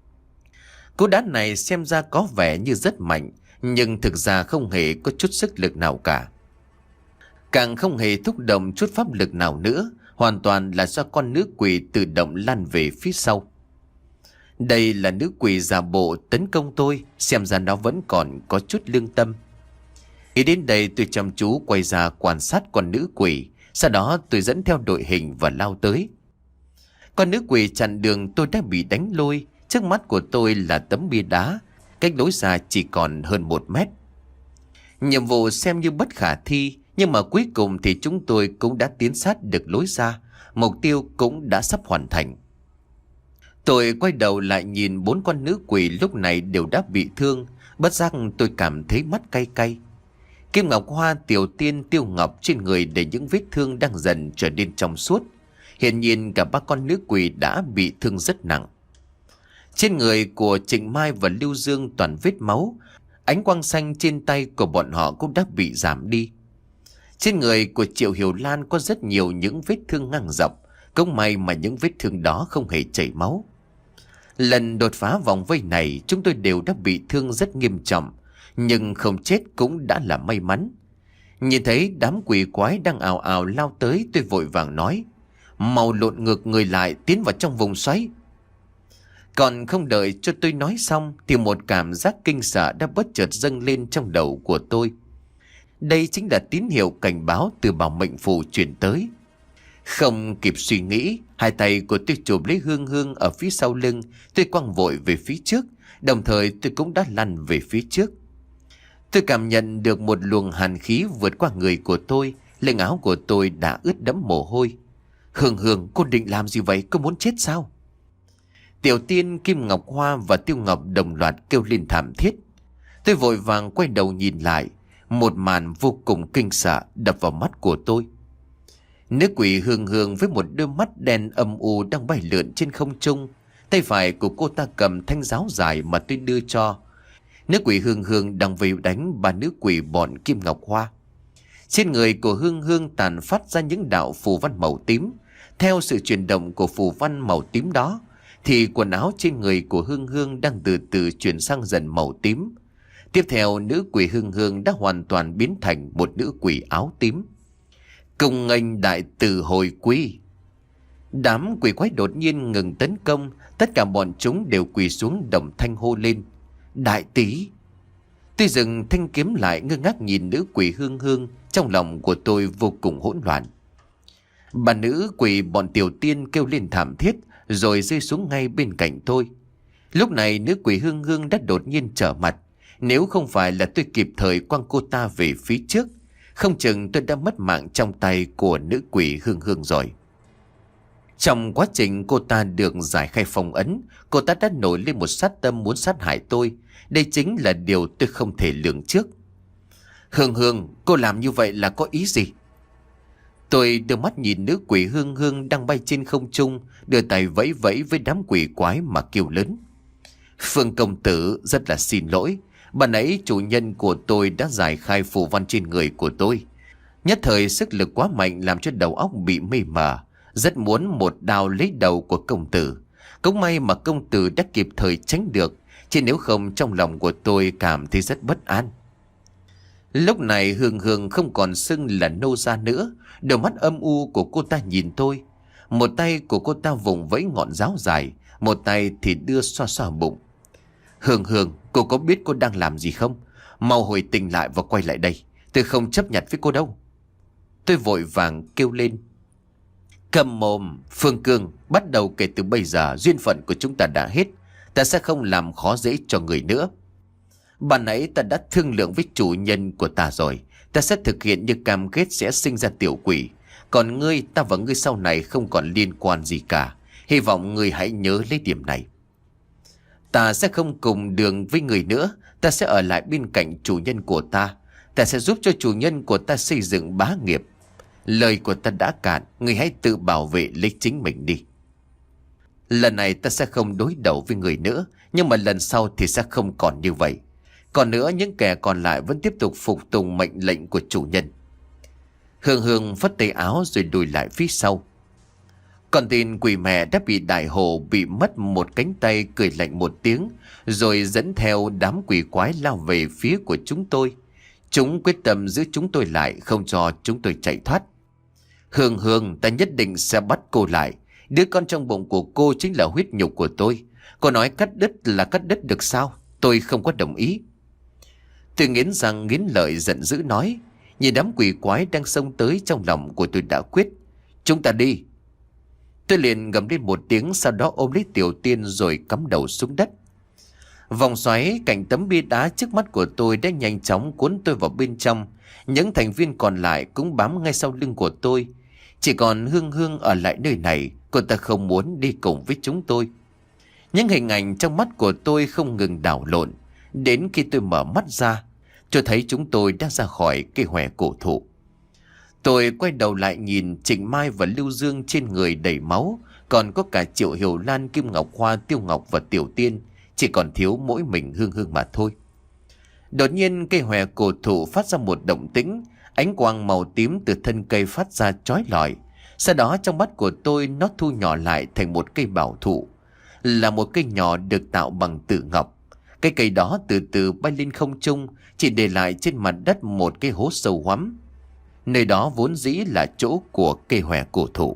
Cú đá này xem ra có vẻ như rất mạnh, nhưng thực ra không hề có chút sức lực nào cả. Càng không hề thúc động chút pháp lực nào nữa, hoàn toàn là do con nữ quỷ tự động lăn về phía sau. Đây là nữ quỷ giả bộ tấn công tôi, xem ra nó vẫn còn có chút lương tâm. Nghĩ đến đây tôi chăm chú quay ra quan sát con nữ quỷ, sau đó tôi dẫn theo đội hình và lao tới. Con nữ quỷ chặn đường tôi đã bị đánh lôi, trước mắt của tôi là tấm bia đá, cách lối ra chỉ còn hơn một mét. Nhiệm vụ xem như bất khả thi, nhưng mà cuối cùng thì chúng tôi cũng đã tiến sát được lối ra, mục tiêu cũng đã sắp hoàn thành. Tôi quay đầu lại nhìn bốn con nữ quỷ lúc này đều đã bị thương, bất giác tôi cảm thấy mắt cay cay. Kim Ngọc Hoa, Tiểu Tiên, Tiêu Ngọc trên người để những vết thương đang dần trở nên trong suốt. Hiển nhiên cả ba con nữ quỷ đã bị thương rất nặng. Trên người của Trịnh Mai và Lưu Dương toàn vết máu, ánh quang xanh trên tay của bọn họ cũng đã bị giảm đi. Trên người của Triệu Hiểu Lan có rất nhiều những vết thương ngang dọc, cũng may mà những vết thương đó không hề chảy máu. Lần đột phá vòng vây này chúng tôi đều đã bị thương rất nghiêm trọng, nhưng không chết cũng đã là may mắn. Nhìn thấy đám quỷ quái đang ào ào lao tới, tôi vội vàng nói: mau lộn ngược người lại, tiến vào trong vùng xoáy. Còn không đợi cho tôi nói xong thì một cảm giác kinh sợ đã bất chợt dâng lên trong đầu của tôi. Đây chính là tín hiệu cảnh báo từ bảo mệnh phù truyền tới. Không kịp suy nghĩ, hai tay của tôi chụp lấy Hương Hương ở phía sau lưng, tôi quăng vội về phía trước, đồng thời tôi cũng đã lăn về phía trước. Tôi cảm nhận được một luồng hàn khí vượt qua người của tôi, lưng áo của tôi đã ướt đẫm mồ hôi. Hương Hương, cô định làm gì vậy? Cô muốn chết sao? Tiểu Tiên, Kim Ngọc Hoa và Tiêu Ngọc đồng loạt kêu lên thảm thiết. Tôi vội vàng quay đầu nhìn lại, một màn vô cùng kinh sợ đập vào mắt của tôi. Nữ quỷ Hương Hương với một đôi mắt đen âm u đang bay lượn trên không trung, tay phải của cô ta cầm thanh giáo dài mà tôi đưa cho. Nữ quỷ Hương Hương đang vây đánh ba nữ quỷ bọn Kim Ngọc Hoa. Trên người của Hương Hương tàn phát ra những đạo phù văn màu tím. Theo sự chuyển động của phù văn màu tím đó, thì quần áo trên người của Hương Hương đang từ từ chuyển sang dần màu tím. Tiếp theo, nữ quỷ Hương Hương đã hoàn toàn biến thành một nữ quỷ áo tím. Cùng nghênh đại từ hồi quy. Đám quỷ quái đột nhiên ngừng tấn công, tất cả bọn chúng đều quỳ xuống đồng thanh hô lên: đại tỷ! Tôi dừng thanh kiếm lại, ngơ ngác nhìn nữ quỷ Hương Hương, trong lòng của tôi vô cùng hỗn loạn. Bà nữ quỷ bọn Tiểu Tiên kêu lên thảm thiết rồi rơi xuống ngay bên cạnh tôi. Lúc này nữ quỷ Hương Hương đã đột nhiên trở mặt. Nếu không phải là tôi kịp thời quăng cô ta về phía trước, không chừng tôi đã mất mạng trong tay của nữ quỷ Hương Hương rồi. Trong quá trình cô ta được giải khai phong ấn, cô ta đã nổi lên một sát tâm muốn sát hại tôi. Đây chính là điều tôi không thể lường trước. Hương Hương, cô làm như vậy là có ý gì? Tôi đưa mắt nhìn nữ quỷ Hương Hương đang bay trên không trung, đưa tay vẫy vẫy với đám quỷ quái mà kêu lớn: Phương công tử, rất là xin lỗi. Ban nãy chủ nhân của tôi đã giải khai phù văn trên người của tôi. Nhất thời sức lực quá mạnh làm cho đầu óc bị mê mờ, rất muốn một đao lấy đầu của công tử. Cũng may mà công tử đã kịp thời tránh được, chứ nếu không trong lòng của tôi cảm thấy rất bất an. Lúc này Hương Hương không còn xưng là nô gia nữa, đôi mắt âm u của cô ta nhìn tôi. Một tay của cô ta vùng vẫy ngọn giáo dài, một tay thì đưa xoa xoa bụng. Hương Hương, cô có biết cô đang làm gì không? Mau hồi tỉnh lại và quay lại đây, tôi không chấp nhận với cô đâu. Tôi vội vàng kêu lên. Cầm mồm, Phương Cương, bắt đầu kể từ bây giờ duyên phận của chúng ta đã hết. Ta sẽ không làm khó dễ cho người nữa. Ban nãy ta đã thương lượng với chủ nhân của ta rồi. Ta sẽ thực hiện như cam kết sẽ sinh ra tiểu quỷ. Còn ngươi, ta và ngươi sau này không còn liên quan gì cả. Hy vọng ngươi hãy nhớ lấy điểm này. Ta sẽ không cùng đường với người nữa. Ta sẽ ở lại bên cạnh chủ nhân của ta. Ta sẽ giúp cho chủ nhân của ta xây dựng bá nghiệp. Lời của ta đã cạn, ngươi hãy tự bảo vệ lấy chính mình đi. Lần này ta sẽ không đối đầu với người nữa, nhưng mà lần sau thì sẽ không còn như vậy. Còn nữa, những kẻ còn lại vẫn tiếp tục phục tùng mệnh lệnh của chủ nhân. Hương Hương phất tay áo rồi lùi lại phía sau. Còn tin quỷ mẹ đã bị đại hồ bị mất một cánh tay, cười lạnh một tiếng, rồi dẫn theo đám quỷ quái lao về phía của chúng tôi. Chúng quyết tâm giữ chúng tôi lại, không cho chúng tôi chạy thoát. Hương Hương, ta nhất định sẽ bắt cô lại. Đứa con trong bụng của cô chính là huyết nhục của tôi. Cô nói cắt đứt là cắt đứt được sao? Tôi không có đồng ý. Tôi nghiến răng nghiến lợi giận dữ nói. Nhìn đám quỷ quái đang xông tới, trong lòng của tôi đã quyết. Chúng ta đi. Tôi liền gầm lên một tiếng, sau đó ôm lấy Tiểu Tiên rồi cắm đầu xuống đất. Vòng xoáy cạnh tấm bia đá trước mắt của tôi đã nhanh chóng cuốn tôi vào bên trong. Những thành viên còn lại cũng bám ngay sau lưng của tôi. Chỉ còn Hương Hương ở lại nơi này. Cô ta không muốn đi cùng với chúng tôi. Những hình ảnh trong mắt của tôi không ngừng đảo lộn. Đến khi tôi mở mắt ra, cho thấy chúng tôi đã ra khỏi cây hòe cổ thụ. Tôi quay đầu lại nhìn Trịnh Mai và Lưu Dương trên người đầy máu. Còn có cả Triệu Hiểu Lan, Kim Ngọc Hoa, Tiêu Ngọc và Tiểu Tiên. Chỉ còn thiếu mỗi mình Hương Hương mà thôi. Đột nhiên cây hòe cổ thụ phát ra một động tĩnh. Ánh quang màu tím từ thân cây phát ra chói lọi. Sau đó trong mắt của tôi nó thu nhỏ lại thành một cây bảo thụ. Là một cây nhỏ được tạo bằng tử ngọc. Cây cây đó từ từ bay lên không trung, chỉ để lại trên mặt đất một cái hố sâu hoắm. Nơi đó vốn dĩ là chỗ của cây hòe cổ thụ.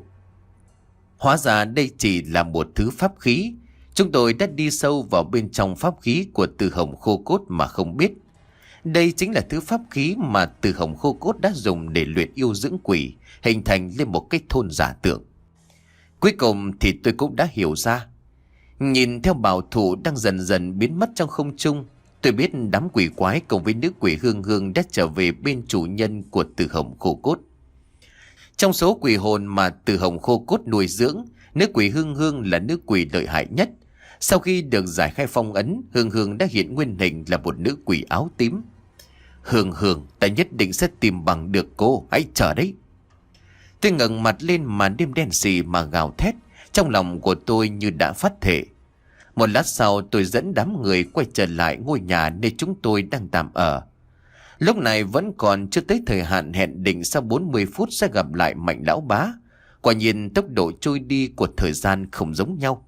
Hóa ra đây chỉ là một thứ pháp khí. Chúng tôi đã đi sâu vào bên trong pháp khí của Từ Hồng Khô Cốt mà không biết. Đây chính là thứ pháp khí mà Từ Hồng Khô Cốt đã dùng để luyện yêu dưỡng quỷ, hình thành lên một cái thôn giả tượng. Cuối cùng thì tôi cũng đã hiểu ra. Nhìn theo bảo thủ đang dần dần biến mất trong không trung, tôi biết đám quỷ quái cùng với nữ quỷ Hương Hương đã trở về bên chủ nhân của Từ Hồng Khô Cốt. Trong số quỷ hồn mà Từ Hồng Khô Cốt nuôi dưỡng, nữ quỷ Hương Hương là nữ quỷ lợi hại nhất. Sau khi được giải khai phong ấn, Hương Hương đã hiện nguyên hình là một nữ quỷ áo tím. Hương Hương, ta nhất định sẽ tìm bằng được cô, hãy chờ đấy. Tôi ngẩng mặt lên màn đêm đen sì mà gào thét. Trong lòng của tôi như đã phát thể. Một lát sau tôi dẫn đám người quay trở lại ngôi nhà nơi chúng tôi đang tạm ở. Lúc này vẫn còn chưa tới thời hạn hẹn định, sau bốn mươi phút sẽ gặp lại Mạnh lão bá. Quả nhiên tốc độ trôi đi của thời gian không giống nhau.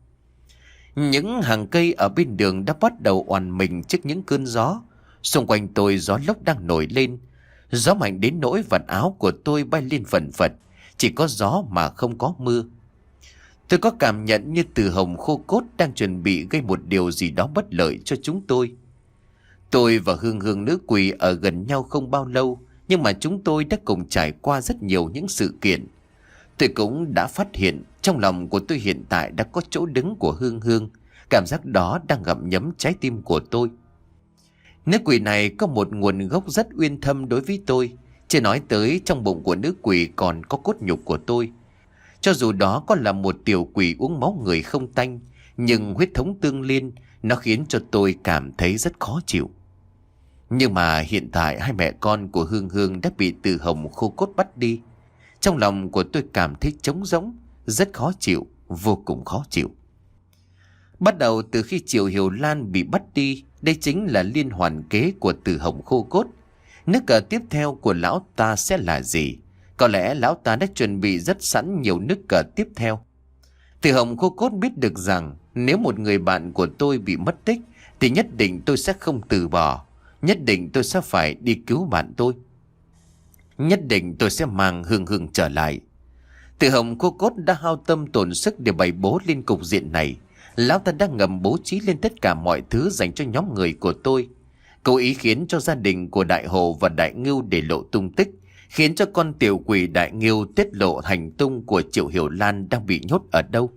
Những hàng cây ở bên đường đã bắt đầu oằn mình trước những cơn gió. Xung quanh tôi gió lốc đang nổi lên. Gió mạnh đến nỗi vạt áo của tôi bay lên phần phật. Chỉ có gió mà không có mưa. Tôi có cảm nhận như Từ Hồng Khô Cốt đang chuẩn bị gây một điều gì đó bất lợi cho chúng tôi. Tôi và Hương Hương nữ quỷ ở gần nhau không bao lâu, nhưng mà chúng tôi đã cùng trải qua rất nhiều những sự kiện. Tôi cũng đã phát hiện trong lòng của tôi hiện tại đã có chỗ đứng của Hương Hương. Cảm giác đó đang gặm nhấm trái tim của tôi. Nữ quỷ này có một nguồn gốc rất uyên thâm đối với tôi. Chưa nói tới trong bụng của nữ quỷ còn có cốt nhục của tôi. Cho dù đó có là một tiểu quỷ uống máu người không tanh, nhưng huyết thống tương liên, nó khiến cho tôi cảm thấy rất khó chịu. Nhưng mà hiện tại hai mẹ con của Hương Hương đã bị Từ Hồng Khô Cốt bắt đi. Trong lòng của tôi cảm thấy trống rỗng, rất khó chịu, vô cùng khó chịu. Bắt đầu từ khi Triệu Hiểu Lan bị bắt đi, đây chính là liên hoàn kế của Từ Hồng Khô Cốt. Nước cờ tiếp theo của lão ta sẽ là gì? Có lẽ lão ta đã chuẩn bị rất sẵn nhiều nước cờ tiếp theo. Từ Hồng Khô Cốt biết được rằng nếu một người bạn của tôi bị mất tích thì nhất định tôi sẽ không từ bỏ. Nhất định tôi sẽ phải đi cứu bạn tôi. Nhất định tôi sẽ mang Hương Hương trở lại. Từ Hồng Khô Cốt đã hao tâm tổn sức để bày bố lên cục diện này. Lão ta đã ngầm bố trí lên tất cả mọi thứ dành cho nhóm người của tôi. Cố ý khiến cho gia đình của Đại Hồ và Đại Ngưu để lộ tung tích, khiến cho con tiểu quỷ đại nghiêu tiết lộ hành tung của Triệu Hiểu Lan đang bị nhốt ở đâu.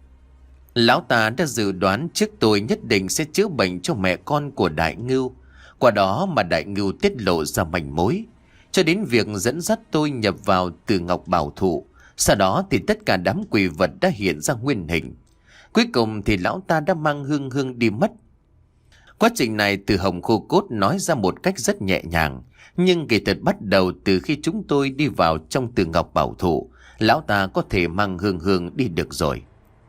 Lão ta đã dự đoán trước tôi nhất định sẽ chữa bệnh cho mẹ con của đại ngưu, qua đó mà đại ngưu tiết lộ ra manh mối, cho đến việc dẫn dắt tôi nhập vào Từ Ngọc Bảo Thụ. Sau đó thì tất cả đám quỷ vật đã hiện ra nguyên hình. Cuối cùng thì lão ta đã mang Hương Hương đi mất. Quá trình này Từ Hồng Khô Cốt nói ra một cách rất nhẹ nhàng, nhưng kỳ thật bắt đầu từ khi chúng tôi đi vào trong Từ Ngọc Bảo Thụ, lão ta có thể mang Hương Hương đi được rồi.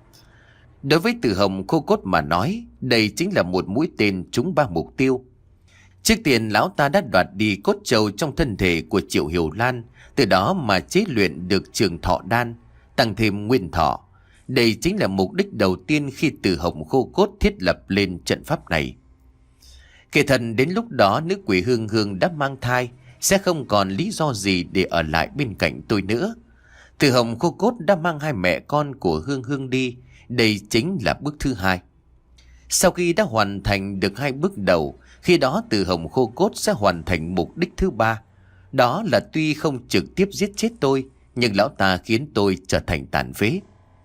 Đối với Từ Hồng Khô Cốt mà nói, đây chính là một mũi tên trúng ba mục tiêu. Trước tiên lão ta đã đoạt đi cốt trầu trong thân thể của Triệu Hiểu Lan, từ đó mà chế luyện được trường thọ đan, tăng thêm nguyên thọ. Đây chính là mục đích đầu tiên khi Từ Hồng Khô Cốt thiết lập lên trận pháp này. Kể thật đến lúc đó nữ quỷ Hương Hương đã mang thai, sẽ không còn lý do gì để ở lại bên cạnh tôi nữa. Từ Hồng Khô Cốt đã mang hai mẹ con của Hương Hương đi, đây chính là bước thứ hai. Sau khi đã hoàn thành được hai bước đầu, khi đó Từ Hồng Khô Cốt sẽ hoàn thành mục đích thứ ba. Đó là tuy không trực tiếp giết chết tôi, nhưng lão ta khiến tôi trở thành tàn phế.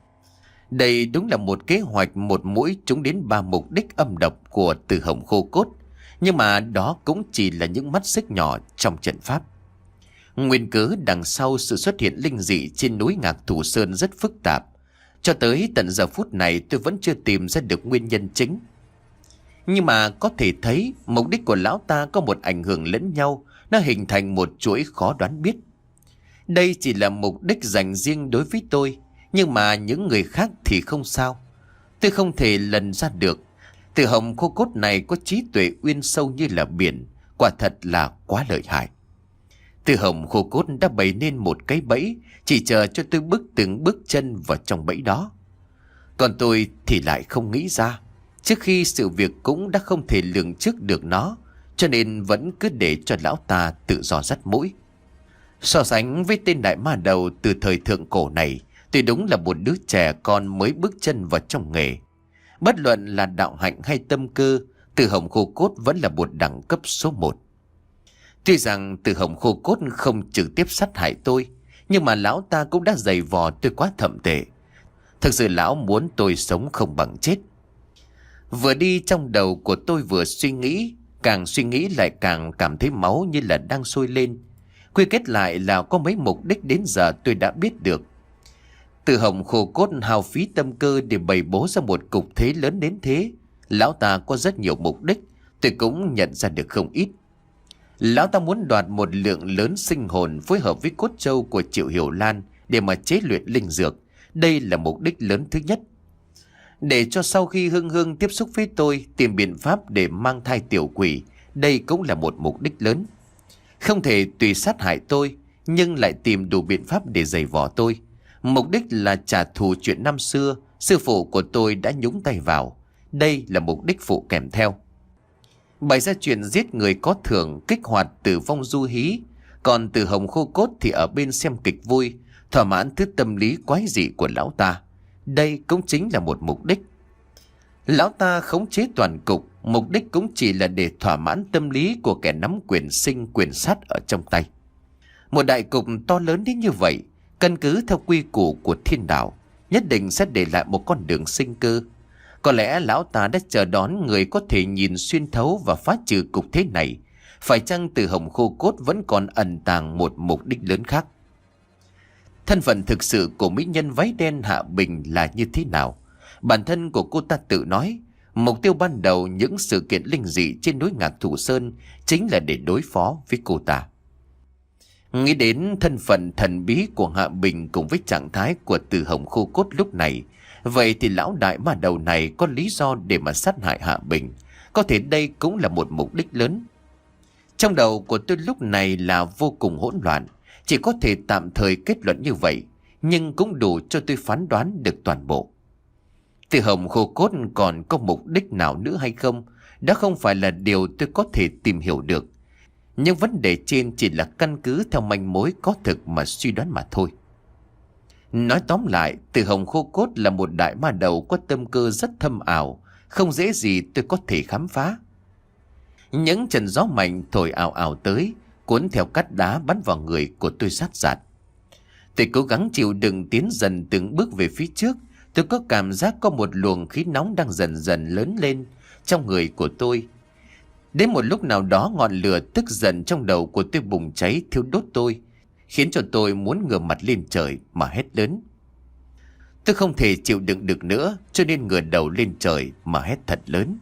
Đây đúng là một kế hoạch một mũi trúng đến ba mục đích âm độc của Từ Hồng Khô Cốt. Nhưng mà đó cũng chỉ là những mắt xích nhỏ trong trận pháp. Nguyên cớ đằng sau sự xuất hiện linh dị trên núi Ngạc Thủ Sơn rất phức tạp. Cho tới tận giờ phút này tôi vẫn chưa tìm ra được nguyên nhân chính. Nhưng mà có thể thấy mục đích của lão ta có một ảnh hưởng lẫn nhau, nó hình thành một chuỗi khó đoán biết. Đây chỉ là mục đích dành riêng đối với tôi, nhưng mà những người khác thì không sao. Tôi không thể lần ra được. Từ Hồng Khô Cốt này có trí tuệ uyên sâu như là biển, quả thật là quá lợi hại. Từ Hồng Khô Cốt đã bày nên một cái bẫy, chỉ chờ cho tôi bước từng bước chân vào trong bẫy đó. Còn tôi thì lại không nghĩ ra, trước khi sự việc cũng đã không thể lường trước được nó, cho nên vẫn cứ để cho lão ta tự do dắt mũi. So sánh với tên đại ma đầu từ thời thượng cổ này, tôi đúng là một đứa trẻ con mới bước chân vào trong nghề. Bất luận là đạo hạnh hay tâm cơ, Từ Hồng Khô Cốt vẫn là một đẳng cấp số một. Tuy rằng Từ Hồng Khô Cốt không trực tiếp sát hại tôi, nhưng mà lão ta cũng đã giày vò tôi quá thậm tệ. Thực sự lão muốn tôi sống không bằng chết. Vừa đi trong đầu của tôi vừa suy nghĩ, càng suy nghĩ lại càng cảm thấy máu như là đang sôi lên. Quy kết lại là có mấy mục đích đến giờ tôi đã biết được. Từ Hồng Khô Cốt hao phí tâm cơ để bày bố ra một cục thế lớn đến thế. Lão ta có rất nhiều mục đích, tôi cũng nhận ra được không ít. Lão ta muốn đoạt một lượng lớn sinh hồn phối hợp với cốt trâu của Triệu Hiểu Lan để mà chế luyện linh dược. Đây là mục đích lớn thứ nhất. Để cho sau khi Hương Hương tiếp xúc với tôi tìm biện pháp để mang thai tiểu quỷ, đây cũng là một mục đích lớn. Không thể tùy sát hại tôi, nhưng lại tìm đủ biện pháp để giày vò tôi. Mục đích là trả thù chuyện năm xưa sư phụ của tôi đã nhúng tay vào. Đây là mục đích phụ kèm theo. Bày ra chuyện giết người có thưởng, kích hoạt tử vong du hí. Còn Từ Hồng Khô Cốt thì ở bên xem kịch vui, thỏa mãn thứ tâm lý quái dị của lão ta. Đây cũng chính là một mục đích. Lão ta khống chế toàn cục, mục đích cũng chỉ là để thỏa mãn tâm lý của kẻ nắm quyền sinh quyền sát ở trong tay. Một đại cục to lớn đến như vậy, căn cứ theo quy củ của thiên đạo, nhất định sẽ để lại một con đường sinh cơ. Có lẽ lão ta đã chờ đón người có thể nhìn xuyên thấu và phá trừ cục thế này. Phải chăng Từ Hồng Khô Cốt vẫn còn ẩn tàng một mục đích lớn khác? Thân phận thực sự của mỹ nhân váy đen Hạ Bình là như thế nào? Bản thân của cô ta tự nói, mục tiêu ban đầu những sự kiện linh dị trên núi Ngạc Thủ Sơn chính là để đối phó với cô ta. Nghĩ đến thân phận thần bí của Hạ Bình cùng với trạng thái của Từ Hồng Khô Cốt lúc này, vậy thì lão đại ma đầu này có lý do để mà sát hại Hạ Bình. Có thể đây cũng là một mục đích lớn. Trong đầu của tôi lúc này là vô cùng hỗn loạn. Chỉ có thể tạm thời kết luận như vậy, nhưng cũng đủ cho tôi phán đoán được toàn bộ. Từ Hồng Khô Cốt còn có mục đích nào nữa hay không, đó không phải là điều tôi có thể tìm hiểu được. Nhưng vấn đề trên chỉ là căn cứ theo manh mối có thực mà suy đoán mà thôi. Nói tóm lại, Từ Hồng Khô Cốt là một đại ma đầu có tâm cơ rất thâm ảo, không dễ gì tôi có thể khám phá. Những trận gió mạnh thổi ảo ảo tới, cuốn theo cát đá bắn vào người của tôi sát sạt. Tôi cố gắng chịu đựng tiến dần từng bước về phía trước. Tôi có cảm giác có một luồng khí nóng đang dần dần lớn lên trong người của tôi. Đến một lúc nào đó, ngọn lửa tức giận trong đầu của tôi bùng cháy thiêu đốt tôi, khiến cho tôi muốn ngửa mặt lên trời mà hét lớn. Tôi không thể chịu đựng được nữa, cho nên ngửa đầu lên trời mà hét thật lớn.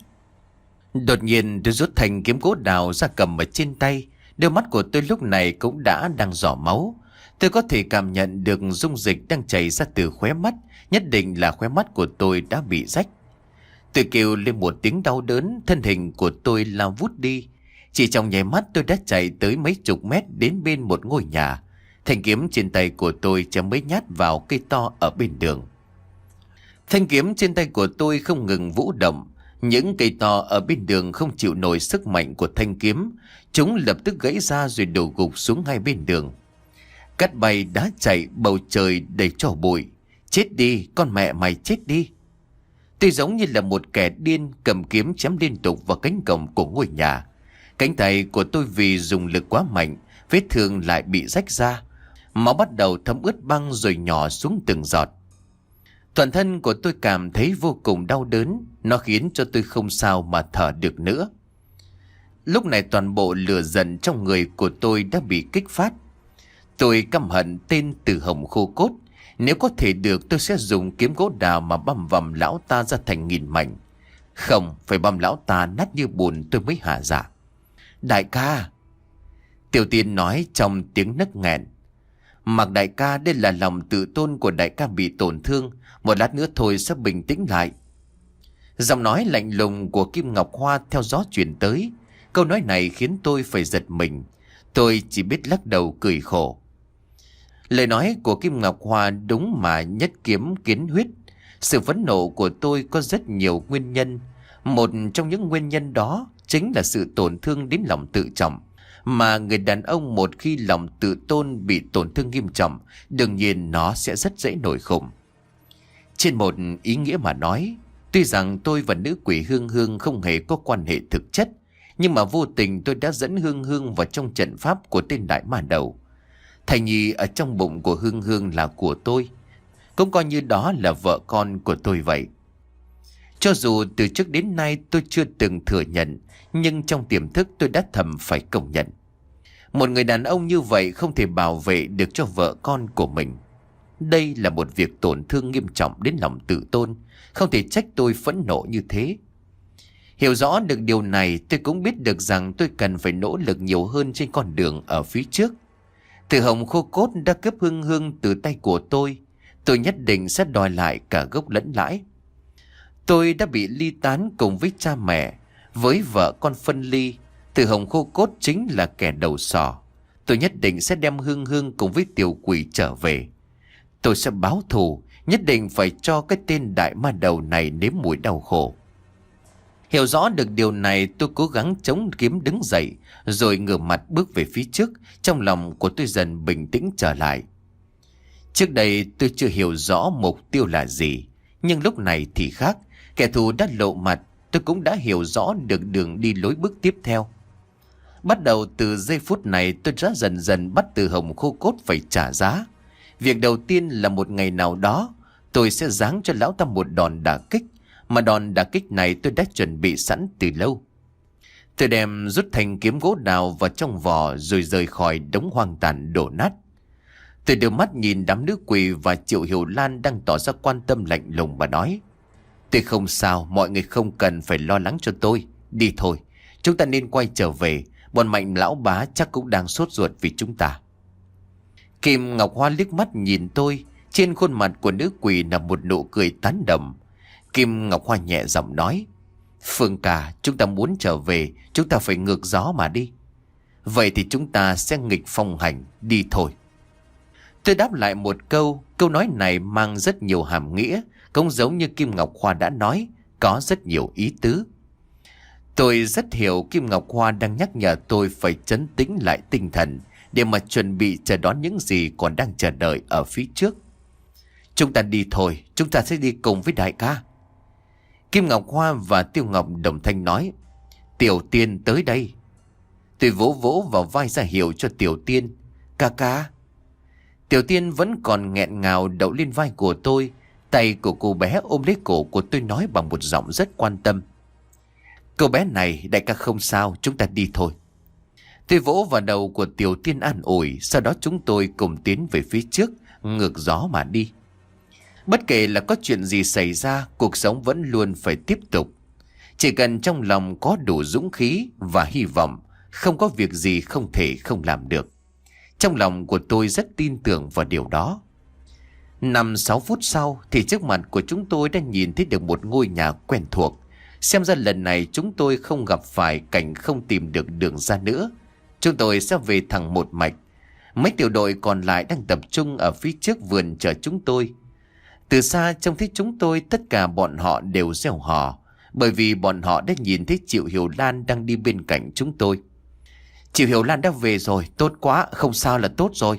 Đột nhiên tôi rút thanh kiếm gỗ đào ra cầm ở trên tay. Đôi mắt của tôi lúc này cũng đã đang rỏ máu. Tôi có thể cảm nhận được dung dịch đang chảy ra từ khóe mắt. Nhất định là khóe mắt của tôi đã bị rách. Tôi kêu lên một tiếng đau đớn, thân hình của tôi lao vút đi. Chỉ trong nháy mắt tôi đã chạy tới mấy chục mét đến bên một ngôi nhà. Thanh kiếm trên tay của tôi chém mấy nhát vào cây to ở bên đường. Thanh kiếm trên tay của tôi không ngừng vũ động. Những cây to ở bên đường không chịu nổi sức mạnh của thanh kiếm. Chúng lập tức gãy ra rồi đổ gục xuống hai bên đường. Cát bay đá chạy, bầu trời đầy tro bụi. Chết đi, con mẹ mày chết đi. Tôi giống như là một kẻ điên cầm kiếm chém liên tục vào cánh cổng của ngôi nhà. Cánh tay của tôi vì dùng lực quá mạnh, vết thương lại bị rách ra. Máu bắt đầu thấm ướt băng rồi nhỏ xuống từng giọt. Toàn thân của tôi cảm thấy vô cùng đau đớn. Nó khiến cho tôi không sao mà thở được nữa. Lúc này toàn bộ lửa giận trong người của tôi đã bị kích phát. Tôi căm hận tên Từ Hồng khô cốt. Nếu có thể được, tôi sẽ dùng kiếm gỗ đào mà băm vằm lão ta ra thành nghìn mảnh. Không, phải băm lão ta nát như bùn tôi mới hả dạ. Đại ca, Tiểu Tiên nói trong tiếng nấc nghẹn. Mặc đại ca, đây là lòng tự tôn của đại ca bị tổn thương. Một lát nữa thôi sẽ bình tĩnh lại. Giọng nói lạnh lùng của Kim Ngọc Hoa theo gió truyền tới. Câu nói này khiến tôi phải giật mình. Tôi chỉ biết lắc đầu cười khổ. Lời nói của Kim Ngọc Hoa đúng mà nhất kiếm kiến huyết. Sự phẫn nộ của tôi có rất nhiều nguyên nhân. Một trong những nguyên nhân đó chính là sự tổn thương đến lòng tự trọng. Mà người đàn ông một khi lòng tự tôn bị tổn thương nghiêm trọng, đương nhiên nó sẽ rất dễ nổi khủng. Trên một ý nghĩa mà nói, tuy rằng tôi và nữ quỷ Hương Hương không hề có quan hệ thực chất, nhưng mà vô tình tôi đã dẫn Hương Hương vào trong trận pháp của tên đại ma đầu. Thai nhi ở trong bụng của Hương Hương là của tôi, cũng coi như đó là vợ con của tôi vậy. Cho dù từ trước đến nay tôi chưa từng thừa nhận, nhưng trong tiềm thức tôi đã thầm phải công nhận. Một người đàn ông như vậy không thể bảo vệ được cho vợ con của mình. Đây là một việc tổn thương nghiêm trọng đến lòng tự tôn, không thể trách tôi phẫn nộ như thế. Hiểu rõ được điều này, tôi cũng biết được rằng tôi cần phải nỗ lực nhiều hơn trên con đường ở phía trước. Từ Hồng khô cốt đã cướp Hương Hương từ tay của tôi. Tôi nhất định sẽ đòi lại cả gốc lẫn lãi. Tôi đã bị ly tán cùng với cha mẹ, với vợ con phân ly. Từ Hồng khô cốt chính là kẻ đầu sỏ. Tôi nhất định sẽ đem Hương Hương cùng với tiểu quỷ trở về. Tôi sẽ báo thù, nhất định phải cho cái tên đại ma đầu này nếm mùi đau khổ. Hiểu rõ được điều này, tôi cố gắng chống kiếm đứng dậy, rồi ngửa mặt bước về phía trước. Trong lòng của tôi dần bình tĩnh trở lại. Trước đây tôi chưa hiểu rõ mục tiêu là gì, nhưng lúc này thì khác. Kẻ thù đã lộ mặt, tôi cũng đã hiểu rõ được đường đi lối bước tiếp theo. Bắt đầu từ giây phút này, tôi đã dần dần bắt Từ Hồng khô cốt phải trả giá. Việc đầu tiên là một ngày nào đó, tôi sẽ giáng cho lão ta một đòn đả kích. Mà đòn đả kích này tôi đã chuẩn bị sẵn từ lâu. Tôi đem rút thanh kiếm gỗ đào vào trong vỏ rồi rời khỏi đống hoang tàn đổ nát. Tôi đưa mắt nhìn đám nữ quỷ và Triệu Hiểu Lan đang tỏ ra quan tâm lạnh lùng và nói: Tôi không sao, mọi người không cần phải lo lắng cho tôi. Đi thôi, chúng ta nên quay trở về. Bọn Mạnh lão bá chắc cũng đang sốt ruột vì chúng ta. Kim Ngọc Hoa liếc mắt nhìn tôi. Trên khuôn mặt của nữ quỷ là một nụ cười tán đậm. Kim Ngọc Hoa nhẹ giọng nói: Phương ca, chúng ta muốn trở về, chúng ta phải ngược gió mà đi. Vậy thì chúng ta sẽ nghịch phong hành, đi thôi. Tôi đáp lại một câu. Câu nói này mang rất nhiều hàm nghĩa, cũng giống như Kim Ngọc Hoa đã nói, có rất nhiều ý tứ. Tôi rất hiểu Kim Ngọc Hoa đang nhắc nhở tôi phải trấn tĩnh lại tinh thần để mà chuẩn bị chờ đón những gì còn đang chờ đợi ở phía trước. Chúng ta đi thôi, chúng ta sẽ đi cùng với đại ca. Kim Ngọc Hoa và Tiêu Ngọc đồng thanh nói: Tiểu Tiên tới đây. Tôi vỗ vỗ vào vai ra hiệu cho Tiểu Tiên. Ca ca. Tiểu Tiên vẫn còn nghẹn ngào đậu lên vai của tôi. Tay của cô bé ôm lấy cổ của tôi nói bằng một giọng rất quan tâm. Cô bé này, đại ca không sao, chúng ta đi thôi. Tôi vỗ vào đầu của Tiểu Tiên an ủi. Sau đó chúng tôi cùng tiến về phía trước, ngược gió mà đi. Bất kể là có chuyện gì xảy ra, cuộc sống vẫn luôn phải tiếp tục. Chỉ cần trong lòng có đủ dũng khí và hy vọng, không có việc gì không thể không làm được. Trong lòng của tôi rất tin tưởng vào điều đó. Năm sáu phút sau thì trước mặt của chúng tôi đã nhìn thấy được một ngôi nhà quen thuộc. Xem ra lần này chúng tôi không gặp phải cảnh không tìm được đường ra nữa. Chúng tôi sẽ về thẳng một mạch. Mấy tiểu đội còn lại đang tập trung ở phía trước vườn chờ chúng tôi. Từ xa trông thấy chúng tôi, tất cả bọn họ đều reo hò, bởi vì bọn họ đã nhìn thấy Triệu Hiểu Lan đang đi bên cạnh chúng tôi. Triệu Hiểu Lan đã về rồi, tốt quá, không sao là tốt rồi.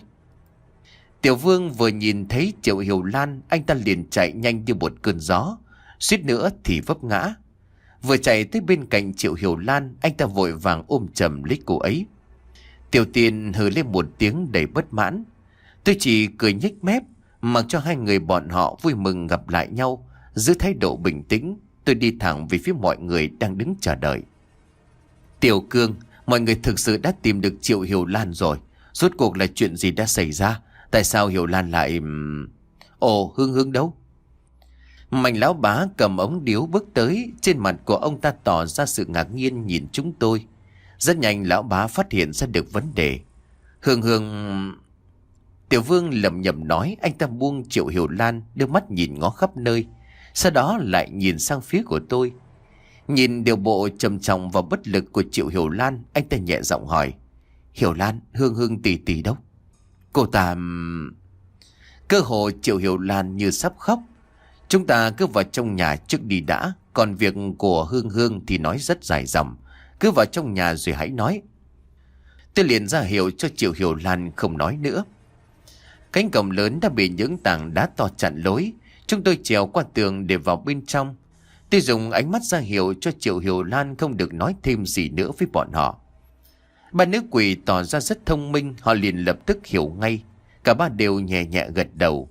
Tiểu Vương vừa nhìn thấy Triệu Hiểu Lan, anh ta liền chạy nhanh như một cơn gió, suýt nữa thì vấp ngã. Vừa chạy tới bên cạnh Triệu Hiểu Lan, anh ta vội vàng ôm chầm lấy cô ấy. Tiểu Tiên hừ lên một tiếng đầy bất mãn. Tôi chỉ cười nhếch mép, mặc cho hai người bọn họ vui mừng gặp lại nhau. Giữ thái độ bình tĩnh, tôi đi thẳng về phía mọi người đang đứng chờ đợi. Tiểu Cương, mọi người thực sự đã tìm được Triệu Hiểu Lan rồi. Rốt cuộc là chuyện gì đã xảy ra? Tại sao Hiểu Lan lại... Ồ, Hương Hương đâu? Mạnh lão bá cầm ống điếu bước tới. Trên mặt của ông ta tỏ ra sự ngạc nhiên nhìn chúng tôi. Rất nhanh lão bá phát hiện ra được vấn đề. Hương Hương... Tiểu Vương lẩm nhẩm nói. Anh ta buông Triệu Hiểu Lan, đưa mắt nhìn ngó khắp nơi, sau đó lại nhìn sang phía của tôi. Nhìn điều bộ trầm trọng và bất lực của Triệu Hiểu Lan, anh ta nhẹ giọng hỏi. Hiểu Lan, Hương Hương tỷ tỷ đâu? Cô ta... Cơ hồ Triệu Hiểu Lan như sắp khóc. Chúng ta cứ vào trong nhà trước đi đã. Còn việc của Hương Hương thì nói rất dài dòng. Cứ vào trong nhà rồi hãy nói. Tôi liền ra hiệu cho Triệu Hiểu Lan không nói nữa. Cánh cổng lớn đã bị những tảng đá to chặn lối. Chúng tôi trèo qua tường để vào bên trong. Tôi dùng ánh mắt ra hiệu cho Triệu Hiểu Lan không được nói thêm gì nữa với bọn họ. Ba nữ quỷ tỏ ra rất thông minh, họ liền lập tức hiểu ngay. Cả ba đều nhẹ nhẹ gật đầu.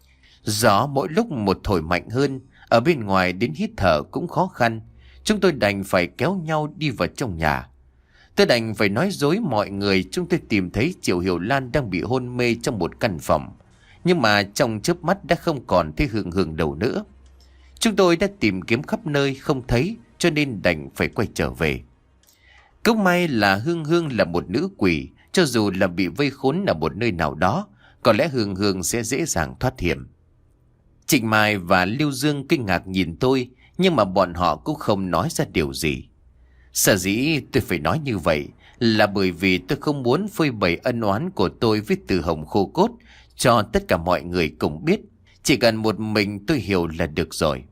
Gió mỗi lúc một thổi mạnh hơn, ở bên ngoài đến hít thở cũng khó khăn. Chúng tôi đành phải kéo nhau đi vào trong nhà. Tôi đành phải nói dối mọi người chúng tôi tìm thấy Triệu Hiểu Lan đang bị hôn mê trong một căn phòng. Nhưng mà trong chớp mắt đã không còn thấy Hương Hương đâu nữa. Chúng tôi đã tìm kiếm khắp nơi không thấy, cho nên đành phải quay trở về. Cũng may là Hương Hương là một nữ quỷ, cho dù là bị vây khốn ở một nơi nào đó, có lẽ Hương Hương sẽ dễ dàng thoát hiểm. Trịnh Mai và Lưu Dương kinh ngạc nhìn tôi, nhưng mà bọn họ cũng không nói ra điều gì. Sở dĩ tôi phải nói như vậy là bởi vì tôi không muốn phơi bày ân oán của tôi với Từ Hồng Khô Cốt cho tất cả mọi người cùng biết. Chỉ cần một mình tôi hiểu là được rồi.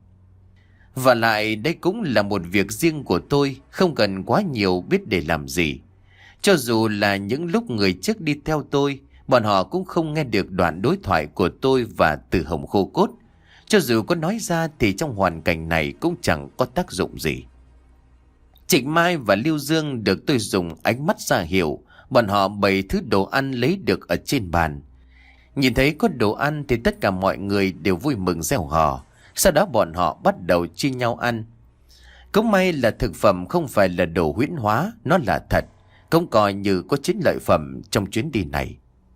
Và lại đây cũng là một việc riêng của tôi, không cần quá nhiều biết để làm gì. Cho dù là những lúc người trước đi theo tôi, bọn họ cũng không nghe được đoạn đối thoại của tôi và Từ Hồng Khô Cốt. Cho dù có nói ra thì trong hoàn cảnh này cũng chẳng có tác dụng gì. Trịnh Mai và Lưu Dương được tôi dùng ánh mắt ra hiệu. Bọn họ bày thứ đồ ăn lấy được ở trên bàn. Nhìn thấy có đồ ăn thì tất cả mọi người đều vui mừng reo hò. Sau đó bọn họ bắt đầu chia nhau ăn. Cũng may là thực phẩm không phải là đồ huyễn hóa, nó là thật. Cũng coi như có chiến lợi phẩm trong chuyến đi này.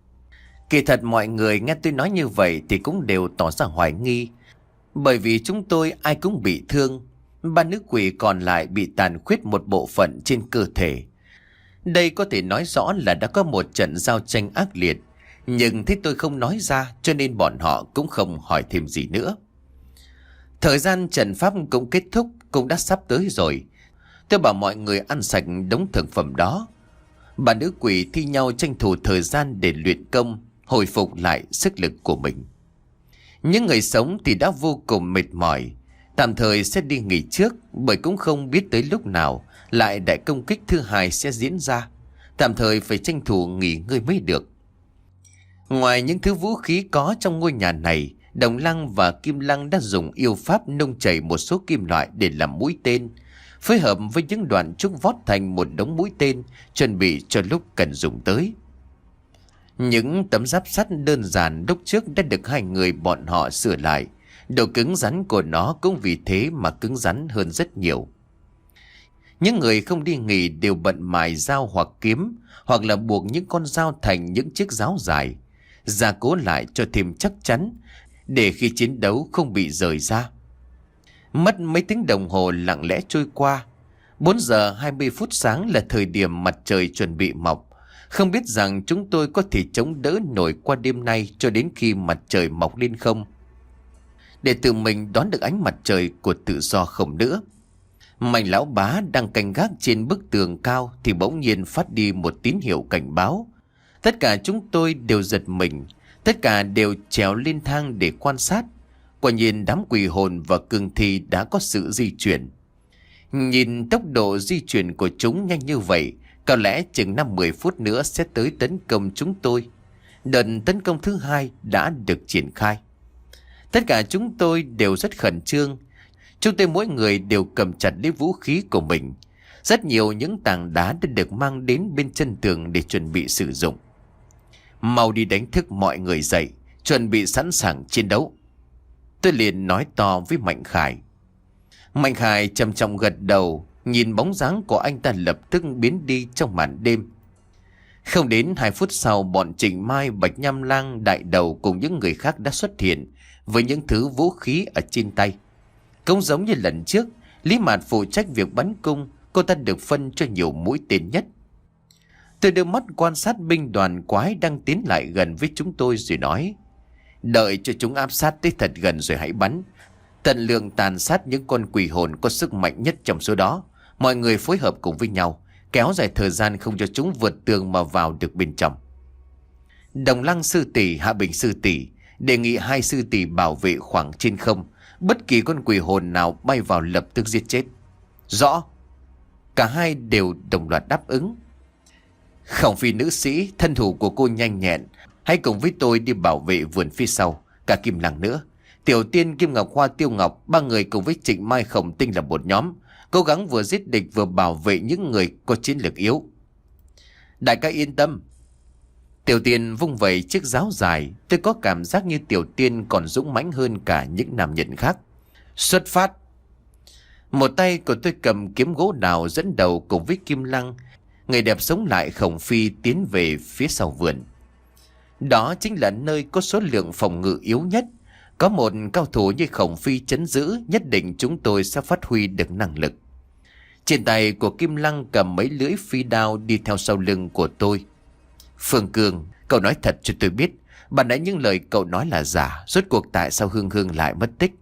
Kỳ thật mọi người nghe tôi nói như vậy thì cũng đều tỏ ra hoài nghi. Bởi vì chúng tôi ai cũng bị thương. Ba nữ quỷ còn lại bị tàn khuyết một bộ phận trên cơ thể. Đây có thể nói rõ là đã có một trận giao tranh ác liệt. Nhưng thế tôi không nói ra cho nên bọn họ cũng không hỏi thêm gì nữa. Thời gian trận pháp cũng kết thúc, cũng đã sắp tới rồi. Tôi bảo mọi người ăn sạch đống thực phẩm đó. Ba nữ quỷ thi nhau tranh thủ thời gian để luyện công, hồi phục lại sức lực của mình. Những người sống thì đã vô cùng mệt mỏi, tạm thời sẽ đi nghỉ trước, bởi cũng không biết tới lúc nào lại đại công kích thứ hai sẽ diễn ra. Tạm thời phải tranh thủ nghỉ ngơi mới được. Ngoài những thứ vũ khí có trong ngôi nhà này, Đồng Lăng và Kim Lăng đã dùng yêu pháp nung chảy một số kim loại để làm mũi tên. phối hợp với những đoạn trúc vót thành một đống mũi tên, chuẩn bị cho lúc cần dùng tới. Những tấm giáp sắt đơn giản lúc trước đã được hai người bọn họ sửa lại. Độ cứng rắn của nó cũng vì thế mà cứng rắn hơn rất nhiều. Những người không đi nghỉ đều bận mài dao hoặc kiếm, hoặc là buộc những con dao thành những chiếc giáo dài, gia cố lại cho thêm chắc chắn, để khi chiến đấu không bị rời ra. Mất mấy tiếng đồng hồ lặng lẽ trôi qua. Bốn giờ hai mươi phút sáng là thời điểm mặt trời chuẩn bị mọc. Không biết rằng chúng tôi có thể chống đỡ nổi qua đêm nay cho đến khi mặt trời mọc lên không, để tự mình đón được ánh mặt trời của tự do không nữa. Mạnh lão bá đang canh gác trên bức tường cao thì bỗng nhiên phát đi một tín hiệu cảnh báo. Tất cả chúng tôi đều giật mình, tất cả đều trèo lên thang để quan sát. Quả nhiên đám quỷ hồn và cương thi đã có sự di chuyển. Nhìn tốc độ di chuyển của chúng nhanh như vậy, có lẽ chừng năm mười phút nữa sẽ tới tấn công chúng tôi. Đợt tấn công thứ hai đã được triển khai. Tất cả chúng tôi đều rất khẩn trương. Chúng tôi mỗi người đều cầm chặt lấy vũ khí của mình. Rất nhiều những tảng đá đã được mang đến bên chân tường để chuẩn bị sử dụng. Mau đi đánh thức mọi người dậy, chuẩn bị sẵn sàng chiến đấu, tôi liền nói to với Mạnh Khải. Mạnh Khải trầm trọng gật đầu, nhìn bóng dáng của anh ta lập tức biến đi trong màn đêm. Không đến hai phút sau, bọn Trịnh Mai, Bạch Nham Lang, Đại Đầu cùng những người khác đã xuất hiện với những thứ vũ khí ở trên tay. Cũng giống như lần trước, Lý Mạt phụ trách việc bắn cung, cô ta được phân cho nhiều mũi tên nhất. Tôi đưa mắt quan sát binh đoàn quái đang tiến lại gần với chúng tôi rồi nói: đợi cho chúng áp sát tới thật gần rồi hãy bắn. Tận lượng tàn sát những con quỷ hồn có sức mạnh nhất trong số đó. Mọi người phối hợp cùng với nhau, kéo dài thời gian không cho chúng vượt tường mà vào được bên trong. Đồng Lăng sư tỷ, Hạ Bình sư tỷ đề nghị hai sư tỷ bảo vệ khoảng trên không. Bất kỳ con quỷ hồn nào bay vào lập tức giết chết. Rõ. Cả hai đều đồng loạt đáp ứng. Khổng Phi nữ sĩ, thân thủ của cô nhanh nhẹn, hãy cùng với tôi đi bảo vệ vườn phía sau. Cả Kim Lăng nữa, Tiểu Tiên, Kim Ngọc Hoa, Tiêu Ngọc, ba người cùng với Trịnh Mai, Khổng Tinh là một nhóm, cố gắng vừa giết địch vừa bảo vệ những người có chiến lược yếu. Đại ca yên tâm. Tiểu Tiên vung vẩy chiếc giáo dài. Tôi có cảm giác như Tiểu Tiên còn dũng mãnh hơn cả những nam nhân khác. Xuất phát. Một tay của tôi cầm kiếm gỗ đào dẫn đầu cùng với Kim Lăng, người đẹp sống lại Khổng Phi, tiến về phía sau vườn. Đó chính là nơi có số lượng phòng ngự yếu nhất. Có một cao thủ như Khổng Phi trấn giữ, nhất định chúng tôi sẽ phát huy được năng lực. Trên tay của Kim Lăng cầm mấy lưỡi phi đao đi theo sau lưng của tôi. Phương Cương, cậu nói thật cho tôi biết, ban nãy những lời cậu nói là giả. Rốt cuộc tại sao Hương Hương lại mất tích?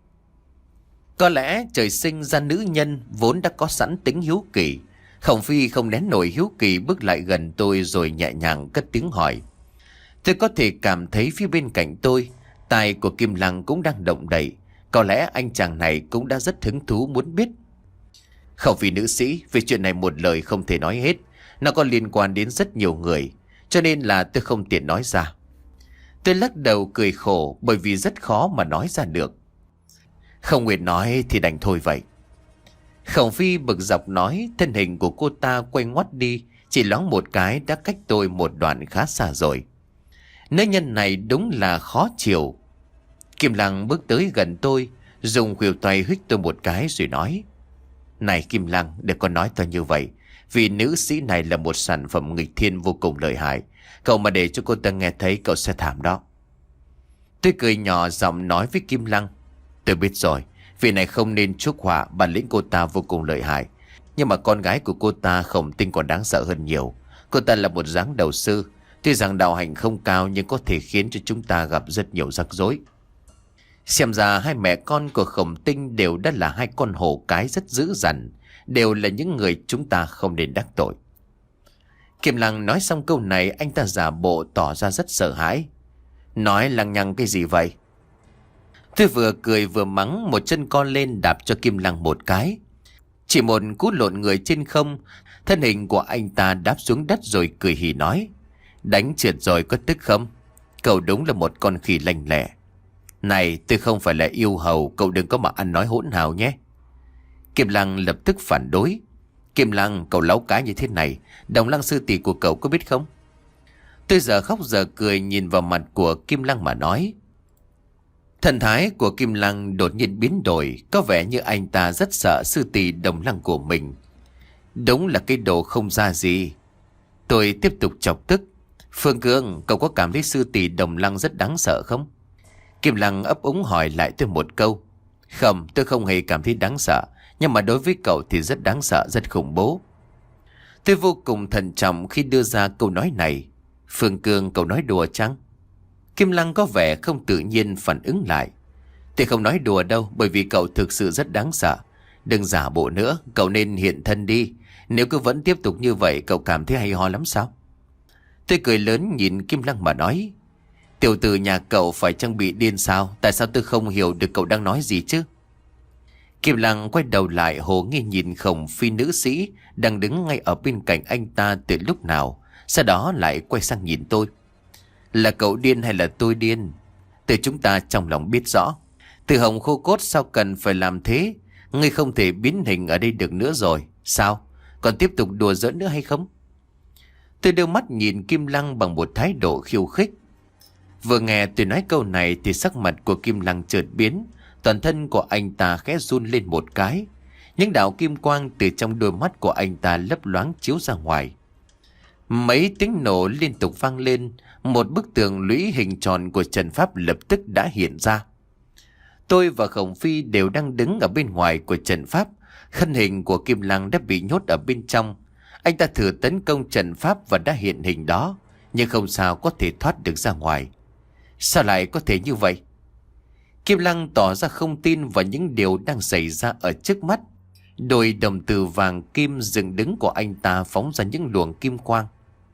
Có lẽ trời sinh ra nữ nhân vốn đã có sẵn tính hiếu kỳ. Khổng Phi không nén nổi hiếu kỳ, bước lại gần tôi rồi nhẹ nhàng cất tiếng hỏi. Tôi có thể cảm thấy phía bên cạnh tôi, tai của Kim Lăng cũng đang động đậy. Có lẽ anh chàng này cũng đã rất hứng thú muốn biết. Khổng Phi nữ sĩ, về chuyện này một lời không thể nói hết. Nó có liên quan đến rất nhiều người, cho nên là tôi không tiện nói ra. Tôi lắc đầu cười khổ, bởi vì rất khó mà nói ra được. Không nguyện nói thì đành thôi vậy. Khổng Phi bực dọc nói. Thân hình của cô ta quay ngoắt đi, chỉ loáng một cái đã cách tôi một đoạn khá xa rồi. Nữ nhân này đúng là khó chịu. Kim Lăng bước tới gần tôi, dùng khuỷu tay hít tôi một cái rồi nói: Này Kim Lăng, đừng có nói to như vậy. Vì nữ sĩ này là một sản phẩm nghịch thiên vô cùng lợi hại. Cậu mà để cho cô ta nghe thấy cậu sẽ thảm đó. Tôi cười nhỏ giọng nói với Kim Lăng: Tôi biết rồi, vì này không nên chuốc họa. Bản lĩnh cô ta vô cùng lợi hại, nhưng mà con gái của cô ta Khổng Tinh còn đáng sợ hơn nhiều. Cô ta là một dáng đầu sư, tuy rằng đạo hạnh không cao nhưng có thể khiến cho chúng ta gặp rất nhiều rắc rối. Xem ra hai mẹ con của Khổng Tinh đều đã là hai con hổ cái rất dữ dằn, đều là những người chúng ta không nên đắc tội. Kim Lăng nói xong câu này, anh ta giả bộ tỏ ra rất sợ hãi. Nói lằng nhằng cái gì vậy? Tôi vừa cười vừa mắng, một chân con lên đạp cho Kim Lăng một cái. Chỉ một cú lộn người trên không, thân hình của anh ta đáp xuống đất rồi cười hì nói: Đánh trượt rồi có tức không? Cậu đúng là một con khỉ lành lẹ. Này, tôi không phải là yêu hầu, cậu đừng có mà ăn nói hỗn hào nhé. Kim Lăng lập tức phản đối. Kim Lăng, cậu láu cá như thế này, Đồng Lăng sư tỷ của cậu có biết không? Tôi giờ khóc giờ cười nhìn vào mặt của Kim Lăng mà nói. Thần thái của Kim Lăng đột nhiên biến đổi, có vẻ như anh ta rất sợ sư tỷ Đồng Lăng của mình. Đúng là cái đồ không ra gì. Tôi tiếp tục chọc tức. Phương Cương, cậu có cảm thấy sư tỷ Đồng Lăng rất đáng sợ không? Kim Lăng ấp úng hỏi lại tôi một câu. Không, tôi không hề cảm thấy đáng sợ, nhưng mà đối với cậu thì rất đáng sợ, rất khủng bố. Tôi vô cùng thận trọng khi đưa ra câu nói này. Phương Cương, cậu nói đùa chăng? Kim Lăng có vẻ không tự nhiên phản ứng lại. Tôi không nói đùa đâu, bởi vì cậu thực sự rất đáng sợ. Đừng giả bộ nữa, cậu nên hiện thân đi. Nếu cứ vẫn tiếp tục như vậy, cậu cảm thấy hay ho lắm sao? Tôi cười lớn nhìn Kim Lăng mà nói. Tiểu tử nhà cậu phải chăng bị điên sao? Tại sao tôi không hiểu được cậu đang nói gì chứ? Kim Lăng quay đầu lại hồ nghi nhìn Khổng Phi nữ sĩ đang đứng ngay ở bên cạnh anh ta từ lúc nào. Sau đó lại quay sang nhìn tôi. Là cậu điên hay là tôi điên? Từ chúng ta trong lòng biết rõ. Từ Hồng khô cốt sao cần phải làm thế? Ngươi không thể biến hình ở đây được nữa rồi. Sao? Còn tiếp tục đùa giỡn nữa hay không? Tôi đưa mắt nhìn Kim Lăng bằng một thái độ khiêu khích. Vừa nghe tôi nói câu này thì sắc mặt của Kim Lăng chợt biến. Toàn thân của anh ta khẽ run lên một cái. Những đạo kim quang từ trong đôi mắt của anh ta lấp loáng chiếu ra ngoài. Mấy tiếng nổ liên tục vang lên. Một bức tường lũy hình tròn của trận pháp lập tức đã hiện ra. Tôi và Khổng Phi đều đang đứng ở bên ngoài của trận pháp. Thân hình của Kim Lăng đã bị nhốt ở bên trong. Anh ta thử tấn công trận pháp và đã hiện hình đó, nhưng không sao có thể thoát được ra ngoài. Sao lại có thể như vậy? Kim Lăng tỏ ra không tin vào những điều đang xảy ra ở trước mắt. Đôi đồng tử vàng kim dựng đứng của anh ta phóng ra những luồng kim quang.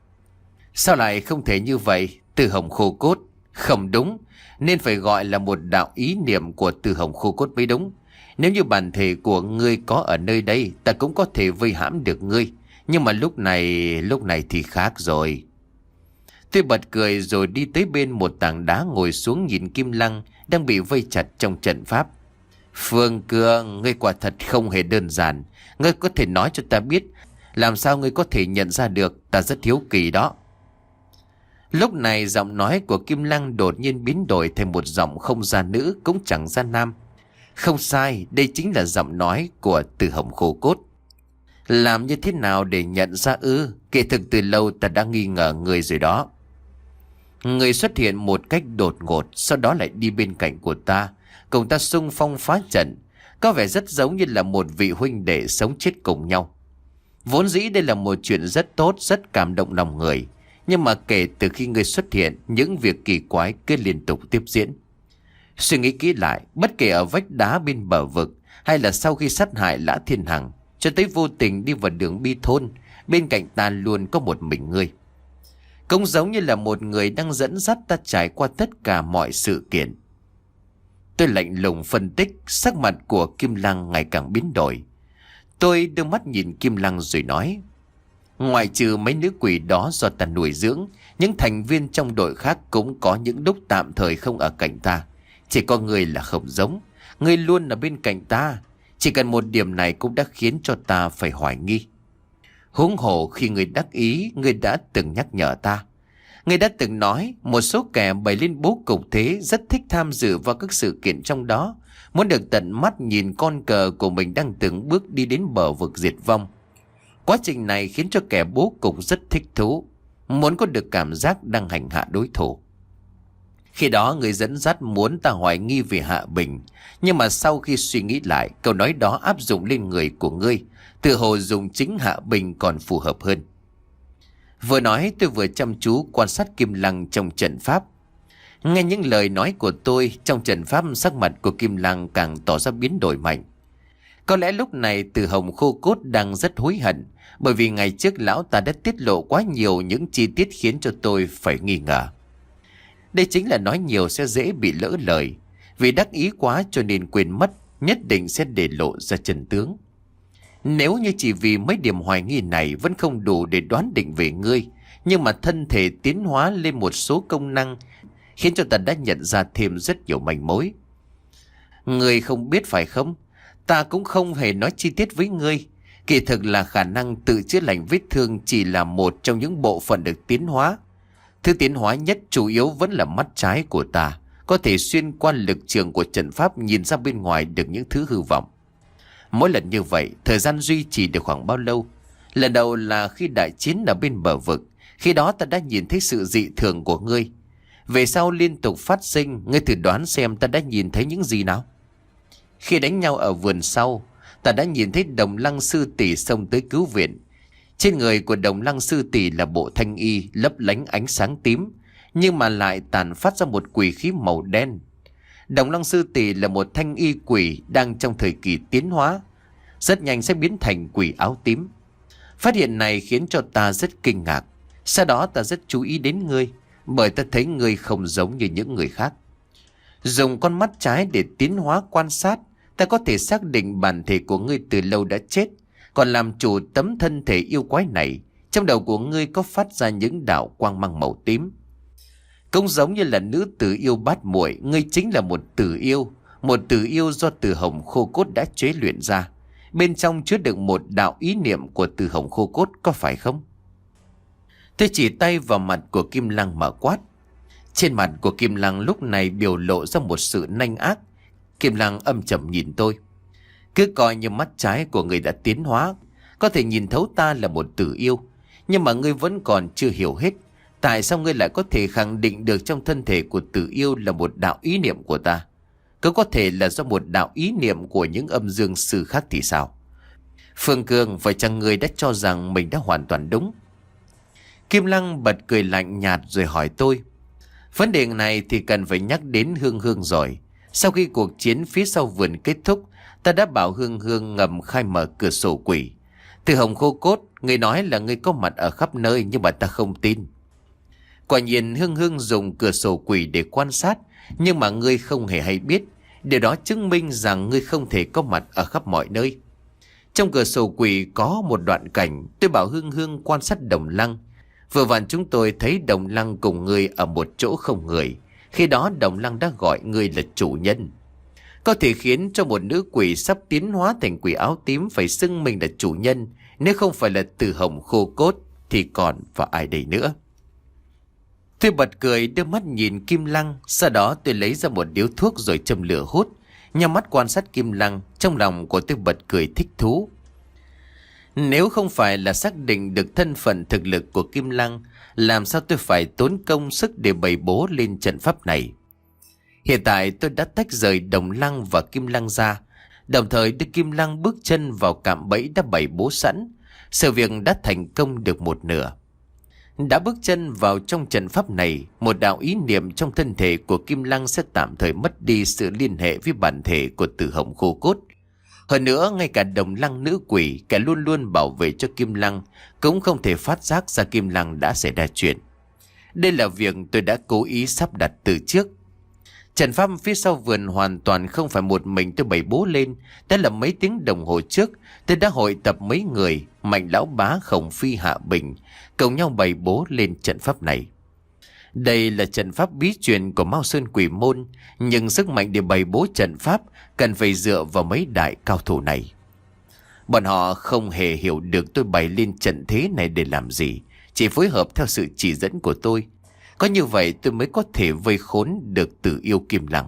Sao lại không thể như vậy? Từ Hồng khô cốt. Không đúng, nên phải gọi là một đạo ý niệm của Từ Hồng khô cốt mới đúng. Nếu như bản thể của ngươi có ở nơi đây, ta cũng có thể vây hãm được ngươi. Nhưng mà lúc này, lúc này thì khác rồi. Tôi bật cười rồi đi tới bên một tảng đá ngồi xuống nhìn Kim Lăng đang bị vây chặt trong trận pháp. Phương Cương, ngươi quả thật không hề đơn giản. Ngươi có thể nói cho ta biết, làm sao ngươi có thể nhận ra được? Ta rất hiếu kỳ đó. Lúc này giọng nói của Kim Lăng đột nhiên biến đổi thành một giọng không ra nữ cũng chẳng ra nam. Không sai, đây chính là giọng nói của Từ Hồng khô cốt. Làm như thế nào để nhận ra ư? Kể thực từ lâu ta đã nghi ngờ người rồi đó. Người xuất hiện một cách đột ngột, sau đó lại đi bên cạnh của ta, cùng ta xung phong phá trận. Có vẻ rất giống như là một vị huynh đệ sống chết cùng nhau. Vốn dĩ đây là một chuyện rất tốt, rất cảm động lòng người. Nhưng mà kể từ khi người xuất hiện, những việc kỳ quái cứ liên tục tiếp diễn. Suy nghĩ kỹ lại, bất kể ở vách đá bên bờ vực, hay là sau khi sát hại Lã Thiên Hằng, cho tới vô tình đi vào đường Bi Thôn, bên cạnh ta luôn có một mình ngươi. Cũng giống như là một người đang dẫn dắt ta trải qua tất cả mọi sự kiện. Tôi lạnh lùng phân tích, sắc mặt của Kim Lăng ngày càng biến đổi. Tôi đưa mắt nhìn Kim Lăng rồi nói. Ngoài trừ mấy nữ quỷ đó do ta nuôi dưỡng, những thành viên trong đội khác cũng có những lúc tạm thời không ở cạnh ta. Chỉ có ngươi là không giống. Ngươi luôn ở bên cạnh ta. Chỉ cần một điểm này cũng đã khiến cho ta phải hoài nghi. Huống hồ khi ngươi đắc ý, ngươi đã từng nhắc nhở ta. Ngươi đã từng nói một số kẻ bày lên bố cục thế rất thích tham dự vào các sự kiện trong đó, muốn được tận mắt nhìn con cờ của mình đang từng bước đi đến bờ vực diệt vong. Quá trình này khiến cho kẻ bố cục rất thích thú, muốn có được cảm giác đang hành hạ đối thủ. Khi đó người dẫn dắt muốn ta hoài nghi về Hạ Bình, nhưng mà sau khi suy nghĩ lại, câu nói đó áp dụng lên người của ngươi, tự hồ dùng chính Hạ Bình còn phù hợp hơn. Vừa nói tôi vừa chăm chú quan sát Kim Lăng trong trận pháp. Nghe những lời nói của tôi, trong trận pháp sắc mặt của Kim Lăng càng tỏ ra biến đổi mạnh. Có lẽ lúc này Từ Hồng khô cốt đang rất hối hận, bởi vì ngày trước lão ta đã tiết lộ quá nhiều những chi tiết khiến cho tôi phải nghi ngờ. Đây chính là nói nhiều sẽ dễ bị lỡ lời. Vì đắc ý quá cho nên quên mất, nhất định sẽ để lộ ra chân tướng. Nếu như chỉ vì mấy điểm hoài nghi này vẫn không đủ để đoán định về ngươi, nhưng mà thân thể tiến hóa lên một số công năng khiến cho ta đã nhận ra thêm rất nhiều manh mối. Ngươi không biết phải không? Ta cũng không hề nói chi tiết với ngươi. Kỳ thực là khả năng tự chữa lành vết thương chỉ là một trong những bộ phận được tiến hóa. Thứ tiến hóa nhất chủ yếu vẫn là mắt trái của ta, có thể xuyên qua lực trường của trận pháp nhìn ra bên ngoài được những thứ hư vọng. Mỗi lần như vậy, thời gian duy trì được khoảng bao lâu? Lần đầu là khi đại chiến ở bên bờ vực, khi đó ta đã nhìn thấy sự dị thường của ngươi. Về sau liên tục phát sinh, ngươi thử đoán xem ta đã nhìn thấy những gì nào? Khi đánh nhau ở vườn sau, ta đã nhìn thấy Đồng Lăng sư tỷ xông tới cứu viện. Trên người của Đồng Lăng sư tỷ là bộ thanh y lấp lánh ánh sáng tím, nhưng mà lại tàn phát ra một quỷ khí màu đen. Đồng Lăng sư tỷ là một thanh y quỷ đang trong thời kỳ tiến hóa, rất nhanh sẽ biến thành quỷ áo tím. Phát hiện này khiến cho ta rất kinh ngạc. Sau đó ta rất chú ý đến ngươi, bởi ta thấy ngươi không giống như những người khác. Dùng con mắt trái để tiến hóa quan sát, ta có thể xác định bản thể của ngươi từ lâu đã chết. Còn làm chủ tấm thân thể yêu quái này, trong đầu của ngươi có phát ra những đạo quang mang màu tím. Cũng giống như là nữ tử yêu bát muội, ngươi chính là một tử yêu, một tử yêu do Tử Hồng Khô Cốt đã chế luyện ra. Bên trong chứa đựng một đạo ý niệm của Tử Hồng Khô Cốt, có phải không? Tôi chỉ tay vào mặt của Kim Lăng mà quát. Trên mặt của Kim Lăng lúc này biểu lộ ra một sự nanh ác. Kim Lăng âm trầm nhìn tôi. Cứ coi như mắt trái của người đã tiến hóa, có thể nhìn thấu ta là một tử yêu. Nhưng mà ngươi vẫn còn chưa hiểu hết. Tại sao ngươi lại có thể khẳng định được trong thân thể của tử yêu là một đạo ý niệm của ta? Cứ có thể là do một đạo ý niệm của những âm dương sư khác thì sao? Phương Cương, phải chăng ngươi đã cho rằng mình đã hoàn toàn đúng? Kim Lăng bật cười lạnh nhạt rồi hỏi tôi. Vấn đề này thì cần phải nhắc đến Hương Hương rồi. Sau khi cuộc chiến phía sau vườn kết thúc, ta đã bảo Hương Hương ngầm khai mở cửa sổ quỷ. Từ Hồng Khô Cốt, ngươi nói là ngươi có mặt ở khắp nơi, nhưng mà ta không tin. Quả nhiên Hương Hương dùng cửa sổ quỷ để quan sát, nhưng mà ngươi không hề hay biết. Điều đó chứng minh rằng ngươi không thể có mặt ở khắp mọi nơi. Trong cửa sổ quỷ có một đoạn cảnh, tôi bảo Hương Hương quan sát Đồng Lăng. Vừa vặn chúng tôi thấy Đồng Lăng cùng ngươi ở một chỗ không người. Khi đó Đồng Lăng đã gọi ngươi là chủ nhân. Có thể khiến cho một nữ quỷ sắp tiến hóa thành quỷ áo tím phải xưng mình là chủ nhân. Nếu không phải là Từ Hồng Khô Cốt thì còn và ai đây nữa? Tôi bật cười đưa mắt nhìn Kim Lăng. Sau đó tôi lấy ra một điếu thuốc rồi châm lửa hút. Nhắm mắt quan sát Kim Lăng, trong lòng của tôi bật cười thích thú. Nếu không phải là xác định được thân phận thực lực của Kim Lăng, làm sao tôi phải tốn công sức để bày bố lên trận pháp này? Hiện tại tôi đã tách rời Đồng Lăng và Kim Lăng ra, đồng thời đưa Kim Lăng bước chân vào cạm bẫy đã bày bố sẵn. Sự việc đã thành công được một nửa. Đã bước chân vào trong trận pháp này, một đạo ý niệm trong thân thể của Kim Lăng sẽ tạm thời mất đi sự liên hệ với bản thể của Tử Hồng Khô Cốt. Hơn nữa, ngay cả Đồng Lăng nữ quỷ, kẻ luôn luôn bảo vệ cho Kim Lăng, cũng không thể phát giác ra Kim Lăng đã xảy ra chuyện. Đây là việc tôi đã cố ý sắp đặt từ trước. Trận pháp phía sau vườn hoàn toàn không phải một mình tôi bày bố lên. Đó là mấy tiếng đồng hồ trước, tôi đã hội tập mấy người, Mạnh Lão Bá, Khổng Phi, Hạ Bình, cùng nhau bày bố lên trận pháp này. Đây là trận pháp bí truyền của Mao Sơn Quỷ Môn, nhưng sức mạnh để bày bố trận pháp cần phải dựa vào mấy đại cao thủ này. Bọn họ không hề hiểu được tôi bày lên trận thế này để làm gì, chỉ phối hợp theo sự chỉ dẫn của tôi. Có như vậy tôi mới có thể vây khốn được Tử Yêu Kim Lăng.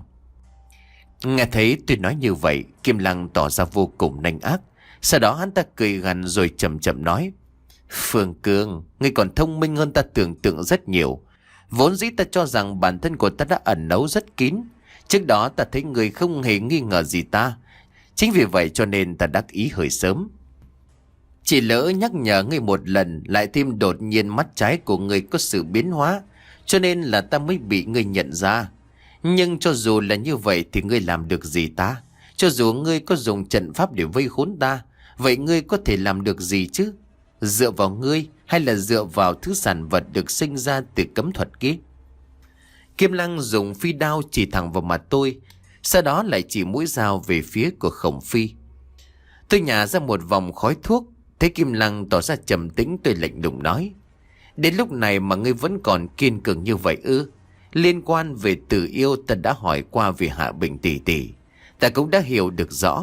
Nghe thấy tôi nói như vậy, Kim Lăng tỏ ra vô cùng nanh ác. Sau đó hắn ta cười gằn rồi chậm chậm nói: Phương Cương, ngươi còn thông minh hơn ta tưởng tượng rất nhiều. Vốn dĩ ta cho rằng bản thân của ta đã ẩn nấu rất kín. Trước đó ta thấy người không hề nghi ngờ gì ta. Chính vì vậy cho nên ta đắc ý hơi sớm. Chỉ lỡ nhắc nhở ngươi một lần, lại thêm đột nhiên mắt trái của ngươi có sự biến hóa, cho nên là ta mới bị ngươi nhận ra. Nhưng cho dù là như vậy thì ngươi làm được gì ta? Cho dù ngươi có dùng trận pháp để vây khốn ta, vậy ngươi có thể làm được gì chứ? Dựa vào ngươi hay là dựa vào thứ sản vật được sinh ra từ cấm thuật kia? Kim Lăng dùng phi đao chỉ thẳng vào mặt tôi, sau đó lại chỉ mũi dao về phía của Khổng Phi. Tôi nhả ra một vòng khói thuốc, thấy Kim Lăng tỏ ra trầm tĩnh, tôi lạnh lùng nói: Đến lúc này mà ngươi vẫn còn kiên cường như vậy ư? Liên quan về Tử Yêu, ta đã hỏi qua về Hạ Bình tỷ tỷ, ta cũng đã hiểu được rõ.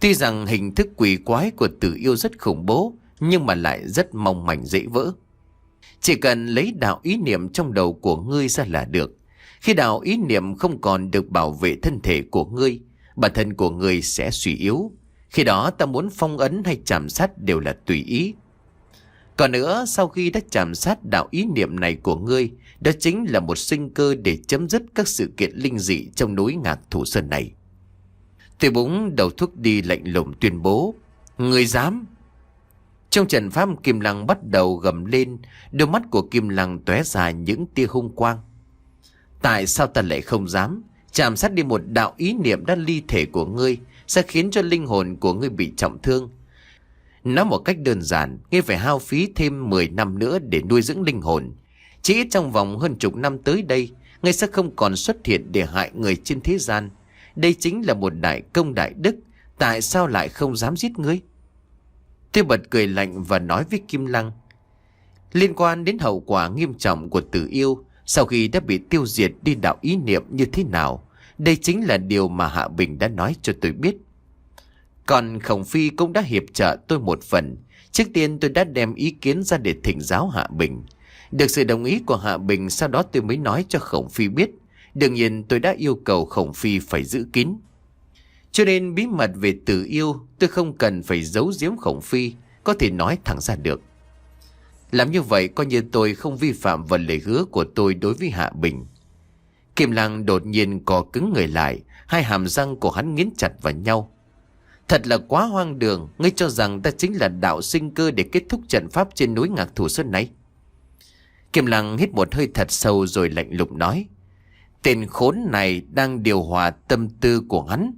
Tuy rằng hình thức quỷ quái của Tử Yêu rất khủng bố, nhưng mà lại rất mong manh dễ vỡ. Chỉ cần lấy đạo ý niệm trong đầu của ngươi ra là được. Khi đạo ý niệm không còn được bảo vệ thân thể của ngươi, bản thân của ngươi sẽ suy yếu. Khi đó ta muốn phong ấn hay chạm sát đều là tùy ý. Còn nữa, sau khi đã chạm sát đạo ý niệm này của ngươi, đó chính là một sinh cơ để chấm dứt các sự kiện linh dị trong núi Ngạc Thủ Sơn này. Tôi búng đầu thuốc đi lạnh lùng tuyên bố: Ngươi dám? Trong trận pháp, Kim Lăng bắt đầu gầm lên, đôi mắt của Kim Lăng tóe ra những tia hung quang. Tại sao ta lại không dám? Chạm sát đi một đạo ý niệm đã ly thể của ngươi sẽ khiến cho linh hồn của ngươi bị trọng thương. Nói một cách đơn giản, ngươi phải hao phí thêm mười năm nữa để nuôi dưỡng linh hồn. Chỉ ít trong vòng hơn chục năm tới đây, ngươi sẽ không còn xuất hiện để hại người trên thế gian. Đây chính là một đại công đại đức, tại sao lại không dám giết ngươi? Tôi bật cười lạnh và nói với Kim Lăng: Liên quan đến hậu quả nghiêm trọng của Tử Yêu sau khi đã bị tiêu diệt đi đạo ý niệm như thế nào, đây chính là điều mà Hạ Bình đã nói cho tôi biết. Còn Khổng Phi cũng đã hiệp trợ tôi một phần. Trước tiên tôi đã đem ý kiến ra để thỉnh giáo Hạ Bình. Được sự đồng ý của Hạ Bình, sau đó tôi mới nói cho Khổng Phi biết. Đương nhiên tôi đã yêu cầu Khổng Phi phải giữ kín. Cho nên bí mật về Tử Yêu tôi không cần phải giấu giếm Khổng Phi, có thể nói thẳng ra được. Làm như vậy coi như tôi không vi phạm vào lời hứa của tôi đối với Hạ Bình. Kim Lăng đột nhiên co cứng người lại, hai hàm răng của hắn nghiến chặt vào nhau. Thật là quá hoang đường, ngươi cho rằng ta chính là đạo sinh cơ để kết thúc trận pháp trên núi Ngạc Thủ Sơn này? Kim Lăng hít một hơi thật sâu rồi lạnh lùng nói: Tên khốn này đang điều hòa tâm tư của hắn.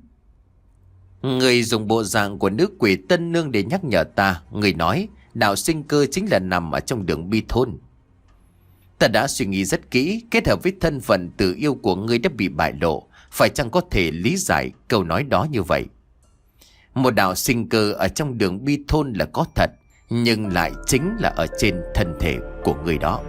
Người dùng bộ dạng của nữ quỷ Tân Nương để nhắc nhở ta. Người nói đạo sinh cơ chính là nằm ở trong đường Bi Thôn. Ta đã suy nghĩ rất kỹ, kết hợp với thân phận Tử Yêu của ngươi đã bị bại lộ, phải chăng có thể lý giải câu nói đó như vậy? Một đạo sinh cơ ở trong đường Bi Thôn là có thật, nhưng lại chính là ở trên thân thể của người đó.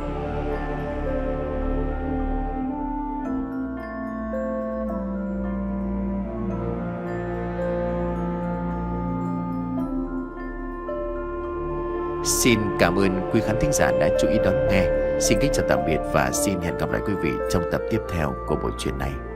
Xin cảm ơn quý khán thính giả đã chú ý đón nghe. Xin kính chào tạm biệt và xin hẹn gặp lại quý vị trong tập tiếp theo của bộ truyện này.